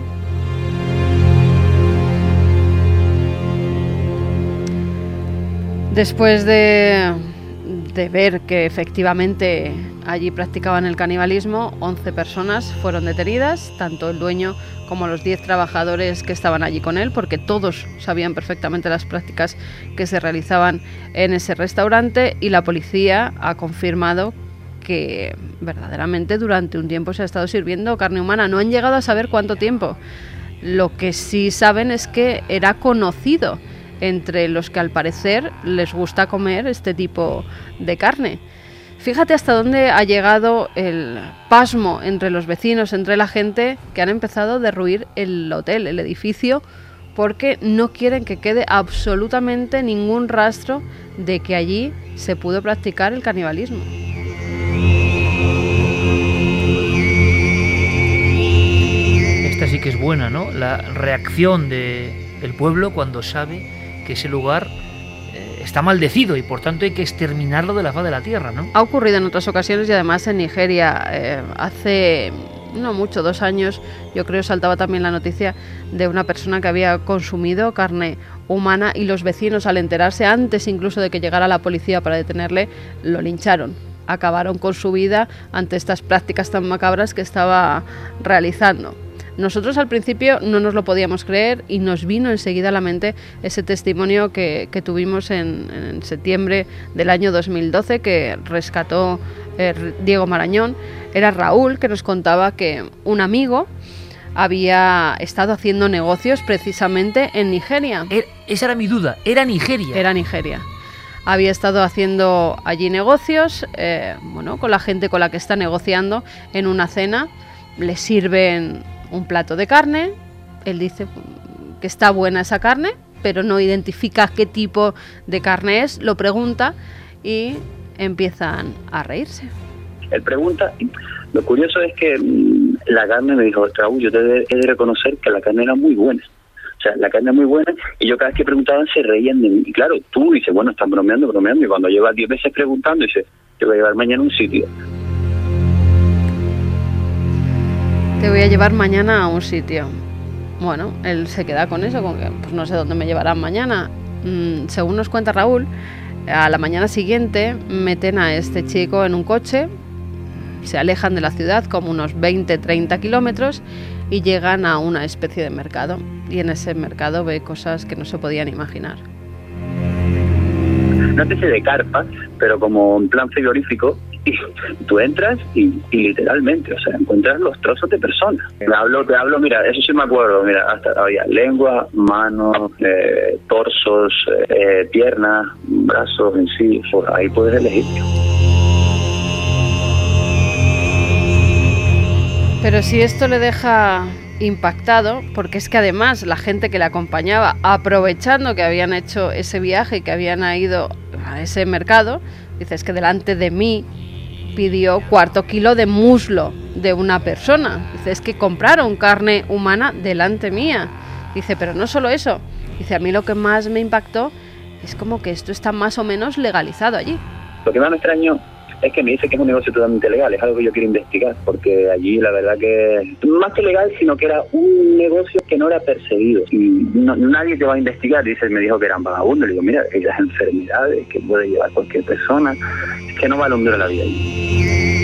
Después de, de ver que efectivamente allí practicaban el canibalismo, once personas fueron detenidas, tanto el dueño como los diez trabajadores que estaban allí con él, porque todos sabían perfectamente las prácticas que se realizaban en ese restaurante, y la policía ha confirmado que verdaderamente durante un tiempo se ha estado sirviendo carne humana. No han llegado a saber cuánto tiempo. Lo que sí saben es que era conocido entre los que al parecer les gusta comer este tipo de carne. Fíjate hasta dónde ha llegado el pasmo entre los vecinos, entre la gente, que han empezado a derruir el hotel, el edificio, porque no quieren que quede absolutamente ningún rastro de que allí se pudo practicar el canibalismo. Esta sí que es buena, ¿no? La reacción de, del pueblo cuando sabe que ese lugar está maldecido y por tanto hay que exterminarlo de la faz de la tierra, ¿no? Ha ocurrido en otras ocasiones y además en Nigeria. Eh, hace no mucho, dos años, yo creo, saltaba también la noticia de una persona que había consumido carne humana y los vecinos, al enterarse, antes incluso de que llegara la policía para detenerle, lo lincharon. Acabaron con su vida ante estas prácticas tan macabras que estaba realizando. Nosotros al principio no nos lo podíamos creer y nos vino enseguida a la mente ese testimonio que, que tuvimos en, en septiembre del año dos mil doce, que rescató eh, Diego Marañón, era Raúl, que nos contaba que un amigo había estado haciendo negocios precisamente en Nigeria. Er, esa era mi duda, era Nigeria. Era Nigeria. Había estado haciendo allí negocios, eh, bueno, con la gente con la que está negociando. En una cena le sirven un plato de carne, él dice que está buena esa carne, pero no identifica qué tipo de carne es, lo pregunta y empiezan a reírse. Él pregunta, lo curioso es que mmm, la carne, me dijo, Raúl, yo te he de reconocer que la carne era muy buena. O sea, la carne es muy buena, y yo cada vez que preguntaban se reían de mí. Y claro, tú dices, bueno, están bromeando, bromeando, y cuando llevas diez veces preguntando, dices, te voy a llevar mañana a un sitio. Te voy a llevar mañana a un sitio. Bueno, él se queda con eso, con que pues no sé dónde me llevarán mañana. Mm, según nos cuenta Raúl, a la mañana siguiente meten a este chico en un coche, se alejan de la ciudad como unos veinte a treinta kilómetros y llegan a una especie de mercado. Y en ese mercado ve cosas que no se podían imaginar. Una especie de carpa, pero como en plan frigorífico, y tú entras y, y literalmente, o sea, encuentras los trozos de personas. Te hablo, te hablo, mira, eso sí me acuerdo, mira, hasta había lengua, manos, eh, torsos, eh, piernas, brazos en sí, por ahí puedes elegir. Pero si esto le deja impactado, porque es que además la gente que le acompañaba, aprovechando que habían hecho ese viaje y que habían ido a ese mercado, dice, es que delante de mí pidió cuarto kilo de muslo de una persona. Dice, es que compraron carne humana delante mía. Dice, pero no solo eso. Dice, a mí lo que más me impactó es como que esto está más o menos legalizado allí. Lo que más me extrañó es que me dice que es un negocio totalmente legal, es algo que yo quiero investigar, porque allí la verdad que, más que legal, sino que era un negocio que no era perseguido, y no, nadie te va a investigar. Dice, me dijo que eran vagabundos, le digo, mira, esas enfermedades que puede llevar cualquier persona, es que no vale un duro la vida allí.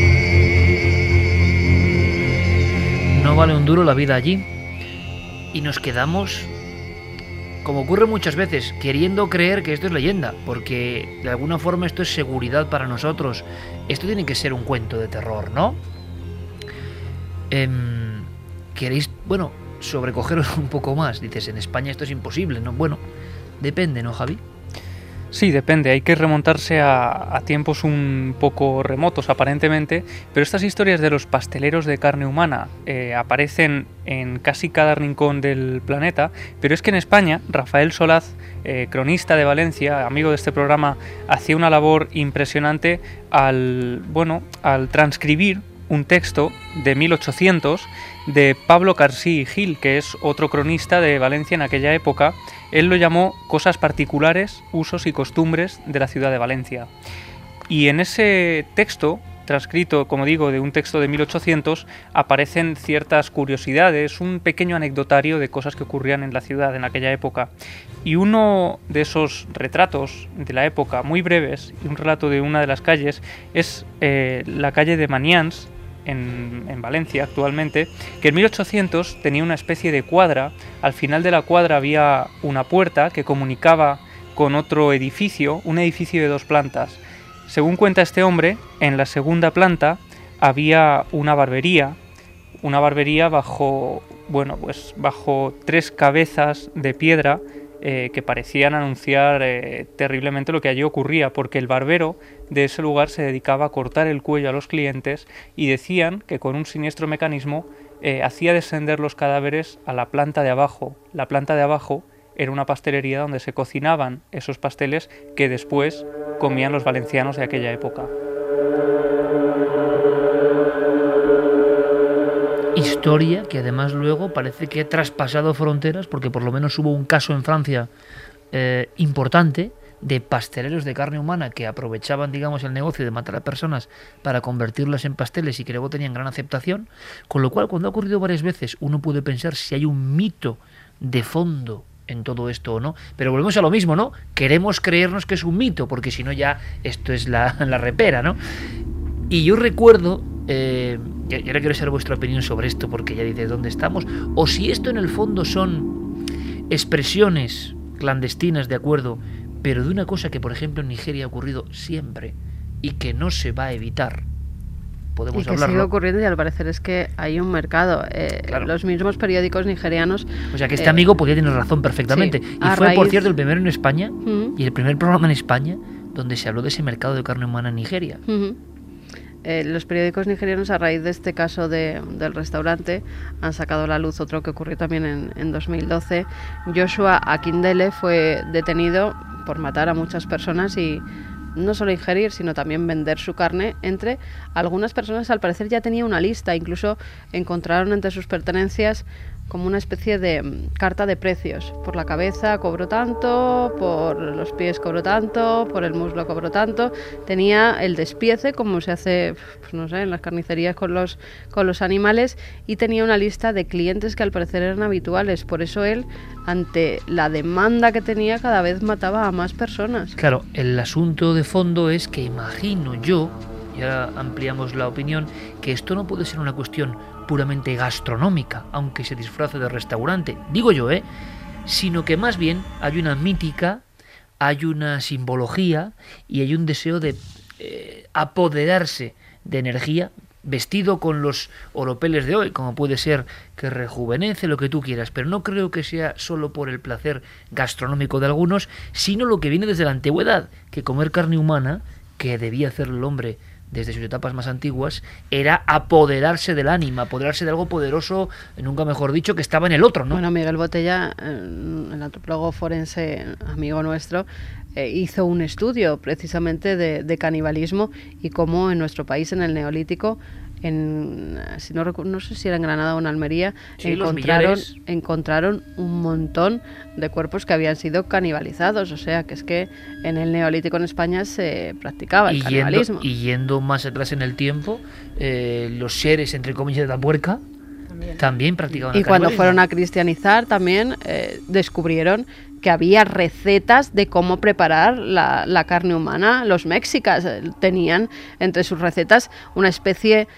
No vale un duro la vida allí, y nos quedamos, como ocurre muchas veces, queriendo creer que esto es leyenda, porque de alguna forma esto es seguridad para nosotros. Esto tiene que ser un cuento de terror, ¿no? Eh, ¿Queréis, bueno, sobrecogeros un poco más? Dices, en España esto es imposible, ¿no? Bueno, depende, ¿no, Javi? Sí, depende, hay que remontarse a, a tiempos un poco remotos aparentemente, pero estas historias de los pasteleros de carne humana eh, aparecen en casi cada rincón del planeta, pero es que en España Rafael Solaz, eh, cronista de Valencia, amigo de este programa, hacía una labor impresionante al, bueno, al transcribir un texto de mil ochocientos de Pablo Carsí y Gil, que es otro cronista de Valencia en aquella época. Él lo llamó Cosas particulares, usos y costumbres de la ciudad de Valencia. Y en ese texto, transcrito, como digo, de un texto de mil ochocientos, aparecen ciertas curiosidades, un pequeño anecdotario de cosas que ocurrían en la ciudad en aquella época. Y uno de esos retratos de la época, muy breves, y un relato de una de las calles, es eh, la calle de Manians, En, en Valencia actualmente, que en mil ochocientos tenía una especie de cuadra. Al final de la cuadra había una puerta que comunicaba con otro edificio, un edificio de dos plantas. Según cuenta este hombre, en la segunda planta había una barbería, una barbería bajo, bueno, pues bajo tres cabezas de piedra eh, que parecían anunciar eh, terriblemente lo que allí ocurría, porque el barbero de ese lugar se dedicaba a cortar el cuello a los clientes y decían que con un siniestro mecanismo eh, hacía descender los cadáveres a la planta de abajo. La planta de abajo era una pastelería donde se cocinaban esos pasteles que después comían los valencianos de aquella época. Historia que además luego parece que ha traspasado fronteras, porque por lo menos hubo un caso en Francia eh, importante de pasteleros de carne humana que aprovechaban, digamos, el negocio de matar a personas para convertirlas en pasteles y que luego tenían gran aceptación, con lo cual cuando ha ocurrido varias veces uno puede pensar si hay un mito de fondo en todo esto o no, pero volvemos a lo mismo, ¿no? Queremos creernos que es un mito, porque si no ya esto es la, la repera, ¿no? Y yo recuerdo, eh, y ahora quiero saber vuestra opinión sobre esto, porque ya dice dónde estamos, o si esto en el fondo son expresiones clandestinas, de acuerdo, pero de una cosa que por ejemplo en Nigeria ha ocurrido siempre y que no se va a evitar, podemos y que hablarlo. sigue ocurriendo, y al parecer es que hay un mercado. Eh, Claro. Los mismos periódicos nigerianos... O sea que este eh, amigo podía tener razón perfectamente. sí, y a fue, por raíz- cierto, el primero en España Ujú. y el primer programa en España donde se habló de ese mercado de carne humana en Nigeria. Ujú. Eh, los periódicos nigerianos, a raíz de este caso de, del restaurante, han sacado a la luz otro que ocurrió también en, en dos mil doce. Joshua Akindele fue detenido por matar a muchas personas y no solo ingerir, sino también vender su carne. Entre algunas personas, al parecer, ya tenía una lista. Incluso encontraron entre sus pertenencias como una especie de mm, carta de precios. Por la cabeza cobró tanto, por los pies cobró tanto, por el muslo cobró tanto. Tenía el despiece, como se hace, pues no sé, en las carnicerías con los, con los animales, y tenía una lista de clientes que al parecer eran habituales. Por eso él, ante la demanda que tenía, cada vez mataba a más personas. Claro, el asunto de fondo es que imagino yo, y ahora ampliamos la opinión, que esto no puede ser una cuestión puramente gastronómica, aunque se disfrace de restaurante, digo yo, ¿eh? Sino que más bien hay una mítica, hay una simbología y hay un deseo de eh, apoderarse de energía, vestido con los oropeles de hoy, como puede ser que rejuvenece, lo que tú quieras, pero no creo que sea solo por el placer gastronómico de algunos, sino lo que viene desde la antigüedad, que comer carne humana, que debía hacer el hombre desde sus etapas más antiguas, era apoderarse del ánima, apoderarse de algo poderoso, nunca mejor dicho, que estaba en el otro, ¿no? Bueno, Miguel Botella, eh, el antropólogo forense, amigo nuestro, eh, hizo un estudio precisamente de, de canibalismo y cómo en nuestro país, en el Neolítico, en, si no, recu- no sé si era en Granada o en Almería, Sí, los encontraron, millares. encontraron un montón de cuerpos que habían sido canibalizados. O sea, que es que en el Neolítico en España se practicaba el y, yendo, canibalismo. y yendo más atrás en el tiempo, eh, los seres, entre comillas, de la puerca, también, también practicaban Y el cuando canibalismo. fueron a cristianizar también eh, descubrieron que había recetas de cómo preparar la, la carne humana. Los mexicas eh, tenían entre sus recetas una especie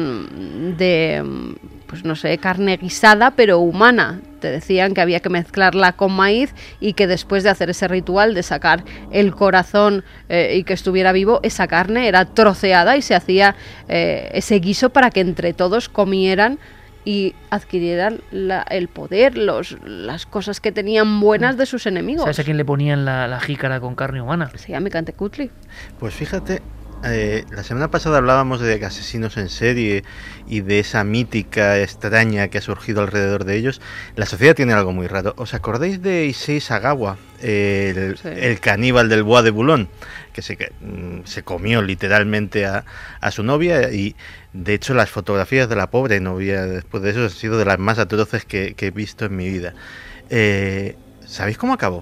mm, de, mm, pues no sé, carne guisada pero humana. Te decían que había que mezclarla con maíz y que después de hacer ese ritual de sacar el corazón eh, y que estuviera vivo, esa carne era troceada y se hacía eh, ese guiso para que entre todos comieran y adquirieran la, el poder, los, las cosas que tenían buenas de sus enemigos. ¿Sabes a quién le ponían la, la jícara con carne humana? Se llama Cantecutli. Pues fíjate, eh, la semana pasada hablábamos de asesinos en serie y de esa mítica extraña que ha surgido alrededor de ellos. La sociedad tiene algo muy raro. ¿Os acordáis de Issei Sagawa, el, Sí. el caníbal del Bois de Boulogne? Que se, que, mm, se comió literalmente a, a su novia, y de hecho las fotografías de la pobre novia después de eso han sido de las más atroces que, que he visto en mi vida. Eh, ¿Sabéis cómo acabó?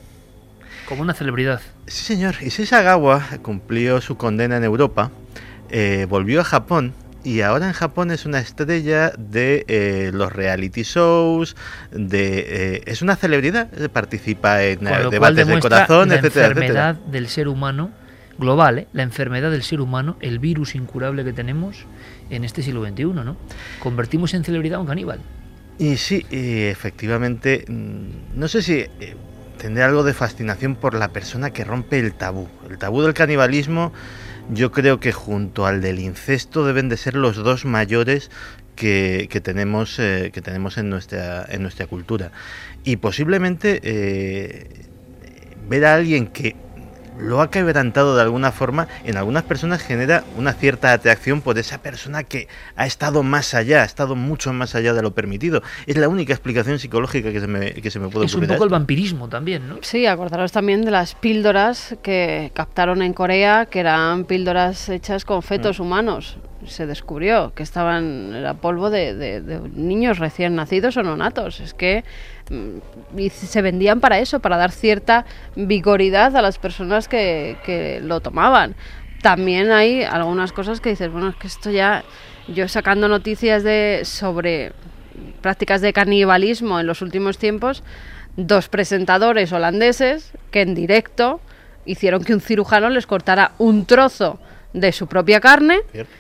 Como una celebridad. Sí, señor. Issei Sagawa cumplió su condena en Europa, eh, volvió a Japón y ahora en Japón es una estrella de eh, los reality shows, de eh, es una celebridad, eh, participa en Con lo cual debates de demuestra corazón, la etcétera, enfermedad etcétera. del ser humano global, ¿eh? La enfermedad del ser humano, el virus incurable que tenemos en este siglo veintiuno, ¿no? Convertimos en celebridad a un caníbal. Y sí, y efectivamente, mm, no sé si eh, tendré algo de fascinación por la persona que rompe el tabú. El tabú del canibalismo, yo creo que junto al del incesto deben de ser los dos mayores que, que tenemos eh, que tenemos en nuestra en nuestra cultura. Y posiblemente eh, ver a alguien que lo ha quebrantado de alguna forma, en algunas personas genera una cierta atracción por esa persona que ha estado más allá, ha estado mucho más allá de lo permitido. Es la única explicación psicológica que se me, que se me puede Es un ocurrir. poco el vampirismo también, ¿no? Sí, acordaros también de las píldoras que captaron en Corea, que eran píldoras hechas con fetos Mm. humanos. Se descubrió que estaban, era polvo de, de, de niños recién nacidos o nonatos. Es que mm, y se vendían para eso, para dar cierta vigoridad a las personas que, que lo tomaban. También hay algunas cosas que dices, bueno, es que esto ya, yo sacando noticias de sobre prácticas de canibalismo en los últimos tiempos, dos presentadores holandeses que en directo hicieron que un cirujano les cortara un trozo de su propia carne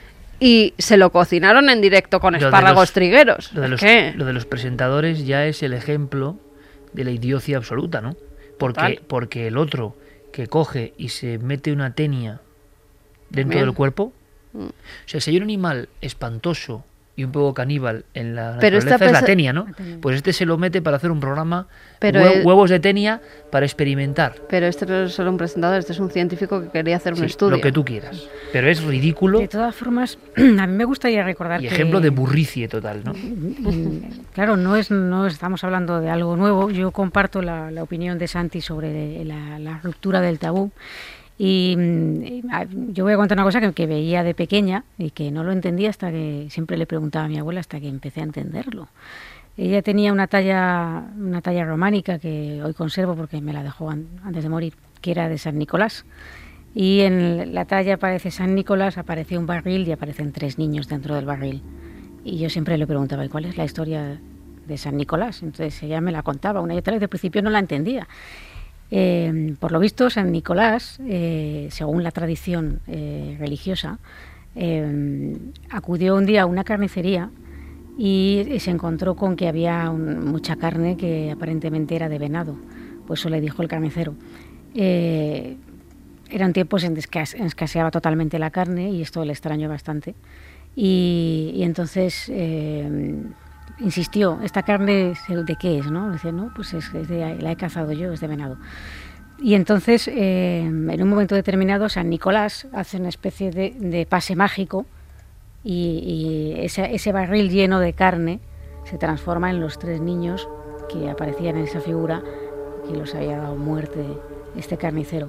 y se lo cocinaron en directo con Lo de espárragos los- trigueros. Lo de, los, ¿Qué? lo de los presentadores ya es el ejemplo de la idiocia absoluta, ¿no? Porque, Total. porque el otro que coge y se mete una tenia dentro Bien. del cuerpo, O sea, si hay un animal espantoso y un poco caníbal en la Pero naturaleza, es la pesa- tenia, ¿no? La tenia. Pues este se lo mete para hacer un programa, Pero hue- el- huevos de tenia, para experimentar. Pero este no es solo un presentador, este es un científico que quería hacer un Sí, estudio. lo que tú quieras. Pero es ridículo De todas formas, a mí me gustaría recordar y que... ejemplo de burricie total, ¿no? Mm, Claro, no es no estamos hablando de algo nuevo. Yo comparto la, la opinión de Santi sobre la, la ruptura del tabú. Y mm, a- yo voy a contar una cosa que, que veía de pequeña y que no lo entendía hasta que siempre le preguntaba a mi abuela hasta que empecé a entenderlo. Ella tenía una talla una talla románica que hoy conservo porque me la dejó an- antes de morir, que era de San Nicolás. Y en la talla aparece San Nicolás, aparece un barril y aparecen tres niños dentro del barril. Y yo siempre le preguntaba, ¿y cuál es la historia de San Nicolás? Entonces ella me la contaba una y otra vez, de principio no la entendía. Eh, por lo visto, San Nicolás, eh, según la tradición eh, religiosa, eh, acudió un día a una carnicería y, y se encontró con que había un- mucha carne que aparentemente era de venado. Pues eso le dijo el carnicero. Eh, eran tiempos en que escas- escaseaba totalmente la carne y esto le extrañó bastante. Y, y entonces eh, insistió, ¿esta carne de qué es? ¿No? Decía, no, pues es, es de, la he cazado yo, es de venado. Y entonces, eh, en un momento determinado, San Nicolás hace una especie de, de pase mágico y, y ese, ese barril lleno de carne se transforma en los tres niños que aparecían en esa figura que los había dado muerte este carnicero.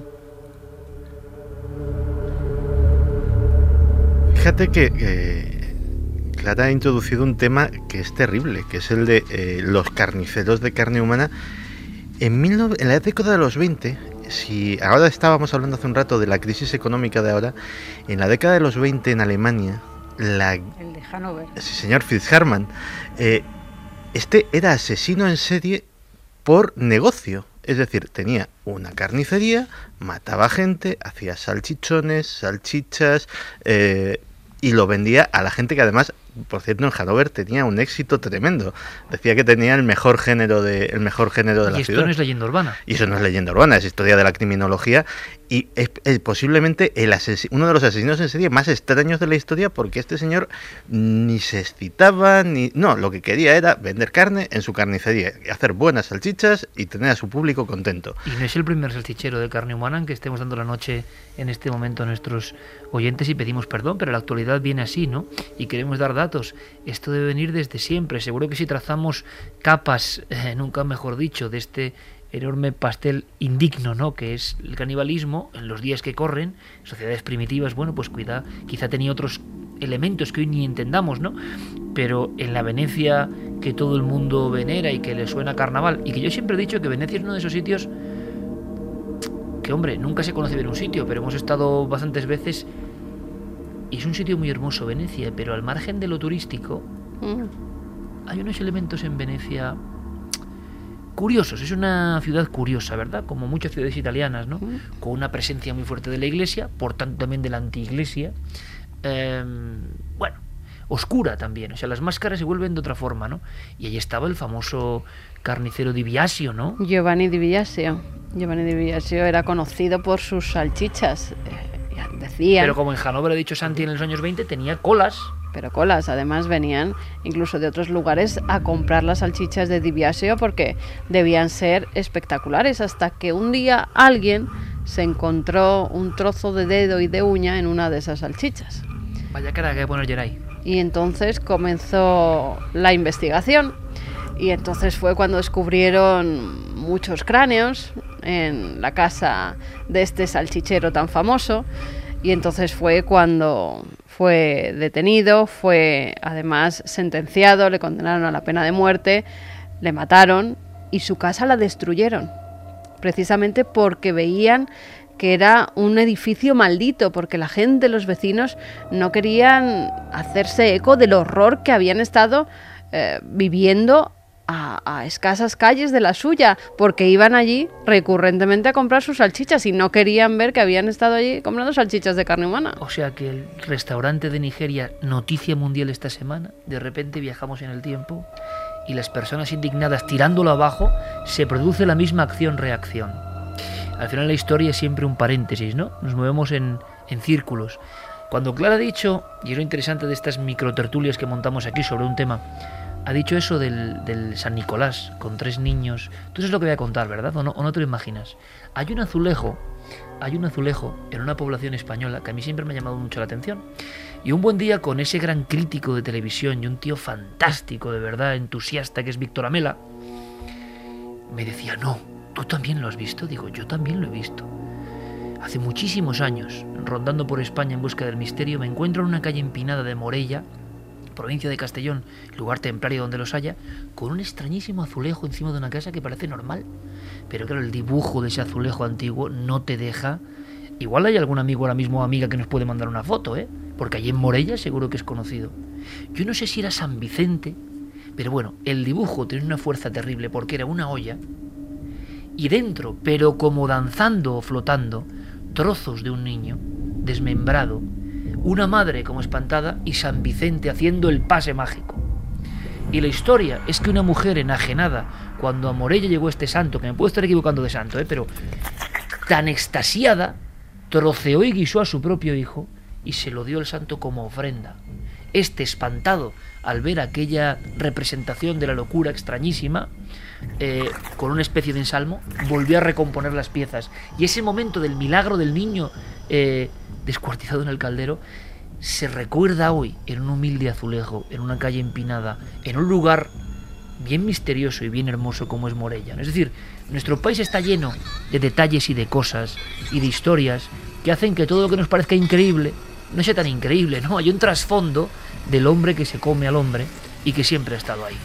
Fíjate que eh, Clara ha introducido un tema que es terrible, que es el de eh, los carniceros de carne humana. En, mil nove- en la década de los veinte, si ahora estábamos hablando hace un rato de la crisis económica de ahora, en la década de los veinte en Alemania, la, El de Hannover. sí, señor Fitzharman, eh, este era asesino en serie por negocio. Es decir, tenía una carnicería, mataba gente, hacía salchichones, salchichas, eh, y lo vendía a la gente que además, por cierto, en Hannover tenía un éxito tremendo. Decía que tenía el mejor género de, el mejor género de Y la esto ciudad. no es leyenda urbana. Y eso no es leyenda urbana, es historia de la criminología y es, es posiblemente el asesi- uno de los asesinos en serie más extraños de la historia, porque este señor ni se excitaba, ni no, lo que quería era vender carne en su carnicería, hacer buenas salchichas y tener a su público contento. Y no es el primer salchichero de carne humana en que estemos dando la noche en este momento a nuestros oyentes y pedimos perdón, pero la actualidad viene así, ¿no? Y queremos dar datos. Esto debe venir desde siempre. Seguro que si trazamos capas, eh, nunca mejor dicho, de este enorme pastel indigno, ¿no?, que es el canibalismo, en los días que corren, sociedades primitivas, bueno, pues cuida, quizá tenía otros elementos que hoy ni entendamos, ¿no? Pero en la Venecia que todo el mundo venera y que le suena carnaval, y que yo siempre he dicho que Venecia es uno de esos sitios que, hombre, nunca se conoce bien un sitio, pero hemos estado bastantes veces y es un sitio muy hermoso, Venecia, pero al margen de lo turístico, Mm. hay unos elementos en Venecia curiosos. Es una ciudad curiosa, ¿verdad? Como muchas ciudades italianas, ¿no? Con una presencia muy fuerte de la iglesia, por tanto también de la antiiglesia. Eh, bueno, oscura también. O sea, las máscaras se vuelven de otra forma, ¿no? Y ahí estaba el famoso carnicero Di Biasio, ¿no? Giovanni Di Biasio. Giovanni Di Biasio era conocido por sus salchichas. Eh, ya decían. Pero como en Hannover, ha dicho Santi, en los años veinte, tenía colas. Pero colas, además venían incluso de otros lugares a comprar las salchichas de Di Biasio porque debían ser espectaculares, hasta que un día alguien se encontró un trozo de dedo y de uña en una de esas salchichas. Vaya cara que hay que poner Geray. Y entonces comenzó la investigación y entonces fue cuando descubrieron muchos cráneos en la casa de este salchichero tan famoso. Y entonces fue cuando fue detenido, fue además sentenciado, le condenaron a la pena de muerte, le mataron y su casa la destruyeron, precisamente porque veían que era un edificio maldito, porque la gente, los vecinos, no querían hacerse eco del horror que habían estado eh, viviendo A, a escasas calles de la suya, porque iban allí recurrentemente a comprar sus salchichas y no querían ver que habían estado allí comprando salchichas de carne humana. O sea que el restaurante de Nigeria, noticia mundial esta semana, de repente viajamos en el tiempo y las personas indignadas tirándolo abajo, se produce la misma acción-reacción. Al final la historia es siempre un paréntesis, ¿no? Nos movemos en, en círculos. Cuando Clara ha dicho, y es lo interesante de estas microtertulias que montamos aquí sobre un tema, ha dicho eso del, del San Nicolás con tres niños. Tú sabes lo que voy a contar, ¿verdad? ¿O no, o no te lo imaginas? Hay un azulejo, hay un azulejo en una población española que a mí siempre me ha llamado mucho la atención. Y un buen día, con ese gran crítico de televisión y un tío fantástico, de verdad, entusiasta, que es Víctor Amela, me decía, no, ¿tú también lo has visto? Digo, yo también lo he visto. Hace muchísimos años, rondando por España en busca del misterio, me encuentro en una calle empinada de Morella, provincia de Castellón, lugar templario donde los haya, con un extrañísimo azulejo encima de una casa que parece normal. Pero claro, el dibujo de ese azulejo antiguo no te deja... Igual hay algún amigo ahora mismo o amiga que nos puede mandar una foto, ¿eh? Porque allí en Morella seguro que es conocido. Yo no sé si era San Vicente, pero bueno, el dibujo tiene una fuerza terrible porque era una olla y dentro, pero como danzando o flotando, trozos de un niño desmembrado, una madre como espantada y San Vicente haciendo el pase mágico. Y la historia es que una mujer enajenada, cuando a Morella llegó este santo, que me puedo estar equivocando de santo, ¿eh? Pero tan extasiada, troceó y guisó a su propio hijo y se lo dio el santo como ofrenda. Este, espantado al ver aquella representación de la locura extrañísima, eh, con una especie de ensalmo, volvió a recomponer las piezas. Y ese momento del milagro del niño eh, descuartizado en el caldero se recuerda hoy en un humilde azulejo, en una calle empinada, en un lugar bien misterioso y bien hermoso como es Morella. Es decir, nuestro país está lleno de detalles y de cosas y de historias que hacen que todo lo que nos parezca increíble no sea tan increíble, ¿no? Hay un trasfondo del hombre que se come al hombre y que siempre ha estado ahí.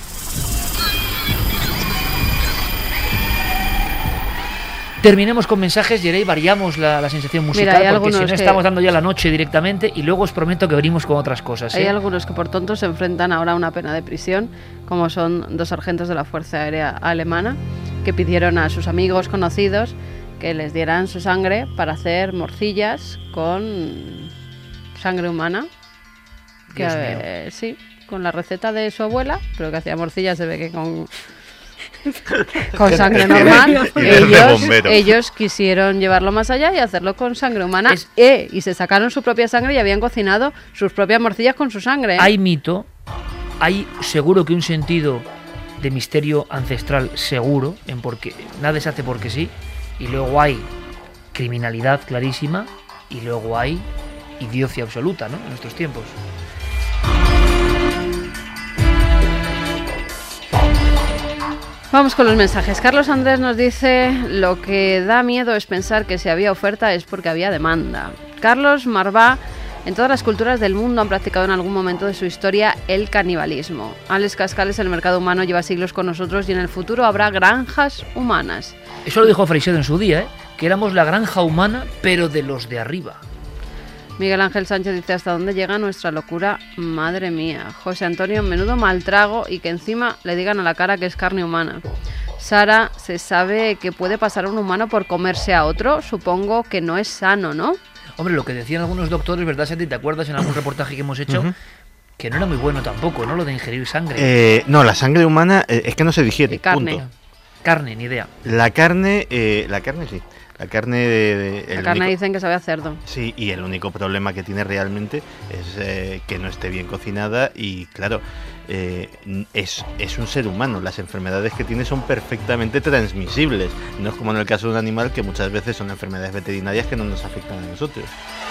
Terminemos con mensajes, Yerey, variamos la, la sensación musical. Mira, porque si no que... estamos dando ya la noche directamente y luego os prometo que venimos con otras cosas, ¿eh? Hay algunos que por tontos se enfrentan ahora a una pena de prisión, como son dos sargentos de la Fuerza Aérea Alemana que pidieron a sus amigos conocidos que les dieran su sangre para hacer morcillas con sangre humana. Que, eh, sí, con la receta de su abuela, pero que hacía morcillas se ve que con... con sangre normal. ellos, ellos quisieron llevarlo más allá y hacerlo con sangre humana. Es, eh, y se sacaron su propia sangre y habían cocinado sus propias morcillas con su sangre. Hay mito, hay seguro que un sentido de misterio ancestral seguro, en porque nada se hace porque sí, y luego hay criminalidad clarísima y luego hay idiocia absoluta, ¿no? En nuestros tiempos. Vamos con los mensajes. Carlos Andrés nos dice: lo que da miedo es pensar que si había oferta es porque había demanda. Carlos Marvá: en todas las culturas del mundo han practicado en algún momento de su historia el canibalismo. Alex Cascales: el mercado humano lleva siglos con nosotros y en el futuro habrá granjas humanas. Eso lo dijo Freixedo en su día, ¿eh? Que éramos la granja humana, pero de los de arriba. Miguel Ángel Sánchez dice: ¿hasta dónde llega nuestra locura? Madre mía. José Antonio: menudo mal trago y que encima le digan a la cara que es carne humana. Sara: ¿se sabe que puede pasar un humano por comerse a otro? Supongo que no es sano, ¿no? Hombre, lo que decían algunos doctores, ¿verdad, Santi? ¿Te acuerdas en algún reportaje que hemos hecho? Uh-huh. Que no era muy bueno tampoco, ¿no? Lo de ingerir sangre. Eh, no, la sangre humana eh, es que no se digiere. Y carne. Punto. Carne, ni idea. La carne, eh, la carne sí. La carne de... de la carne único, dicen que sabe a cerdo. Sí, y el único problema que tiene realmente es eh, que no esté bien cocinada y, claro, eh, es, es un ser humano. Las enfermedades que tiene son perfectamente transmisibles. No es como en el caso de un animal, que muchas veces son enfermedades veterinarias que no nos afectan a nosotros.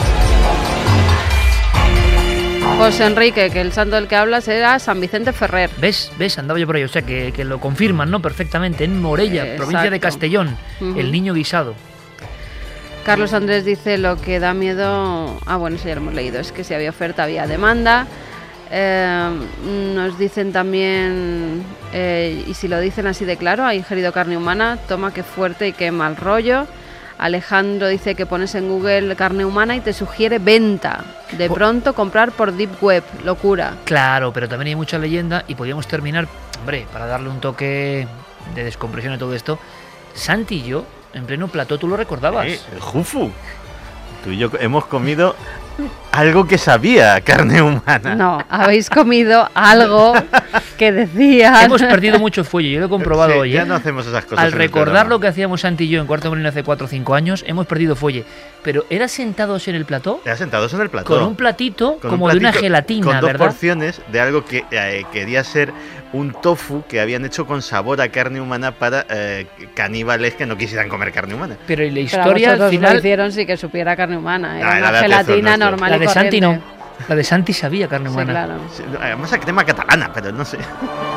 José Enrique, que el santo del que hablas era San Vicente Ferrer. ¿Ves? ¿Ves? Andaba yo por ahí. O sea, que, que lo confirman, ¿no? Perfectamente. En Morella, eh, provincia de Castellón. Uh-huh. El niño guisado. Carlos Andrés dice: lo que da miedo... Ah, bueno, eso ya lo hemos leído. Es que si había oferta, había demanda. Eh, nos dicen también... Eh, y si lo dicen así de claro, ha ingerido carne humana. Toma, qué fuerte y qué mal rollo. Alejandro dice que pones en Google carne humana y te sugiere venta. De pronto comprar por Deep Web. Locura. Claro, pero también hay mucha leyenda y podríamos terminar, hombre, para darle un toque de descompresión a todo esto. Santi y yo, en pleno plató, ¿tú lo recordabas? Eh, el Jufu. Tú y yo hemos comido algo que sabía carne humana. No, habéis comido algo que decían. Hemos perdido mucho fuelle, yo lo he comprobado Sí, hoy. ya ¿eh? no hacemos esas cosas. Al en el recordar programa. lo que hacíamos Santi y yo en Cuarto Milenio hace cuatro o cinco años, hemos perdido fuelle. Pero era sentados en el plató, Era sentados en el plató. con un platito Con como un de una platito gelatina, con dos ¿verdad? porciones de algo que eh, quería ser un tofu que habían hecho con sabor a carne humana para eh, caníbales que no quisieran comer carne humana. Pero y la Pero historia al vosotros lo final... hicieron sí que supiera carne humana. Era Ah, era una de gelatina atención nuestro. normal La y de Santi corriente. no. La de Santi sabía carne Sí, humana. claro. Sí, además a crema catalana, pero no sé.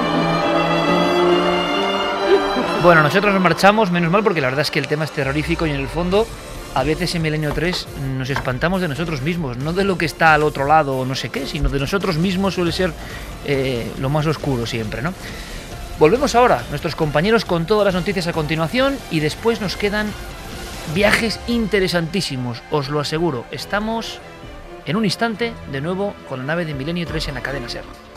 Bueno, nosotros nos marchamos, menos mal, porque la verdad es que el tema es terrorífico y en el fondo, a veces en Milenio tres nos espantamos de nosotros mismos, no de lo que está al otro lado o no sé qué, sino de nosotros mismos suele ser eh, lo más oscuro siempre, ¿no? Volvemos ahora, nuestros compañeros con todas las noticias a continuación y después nos quedan viajes interesantísimos, os lo aseguro. Estamos en un instante de nuevo con la nave de Milenio tres en la cadena SER.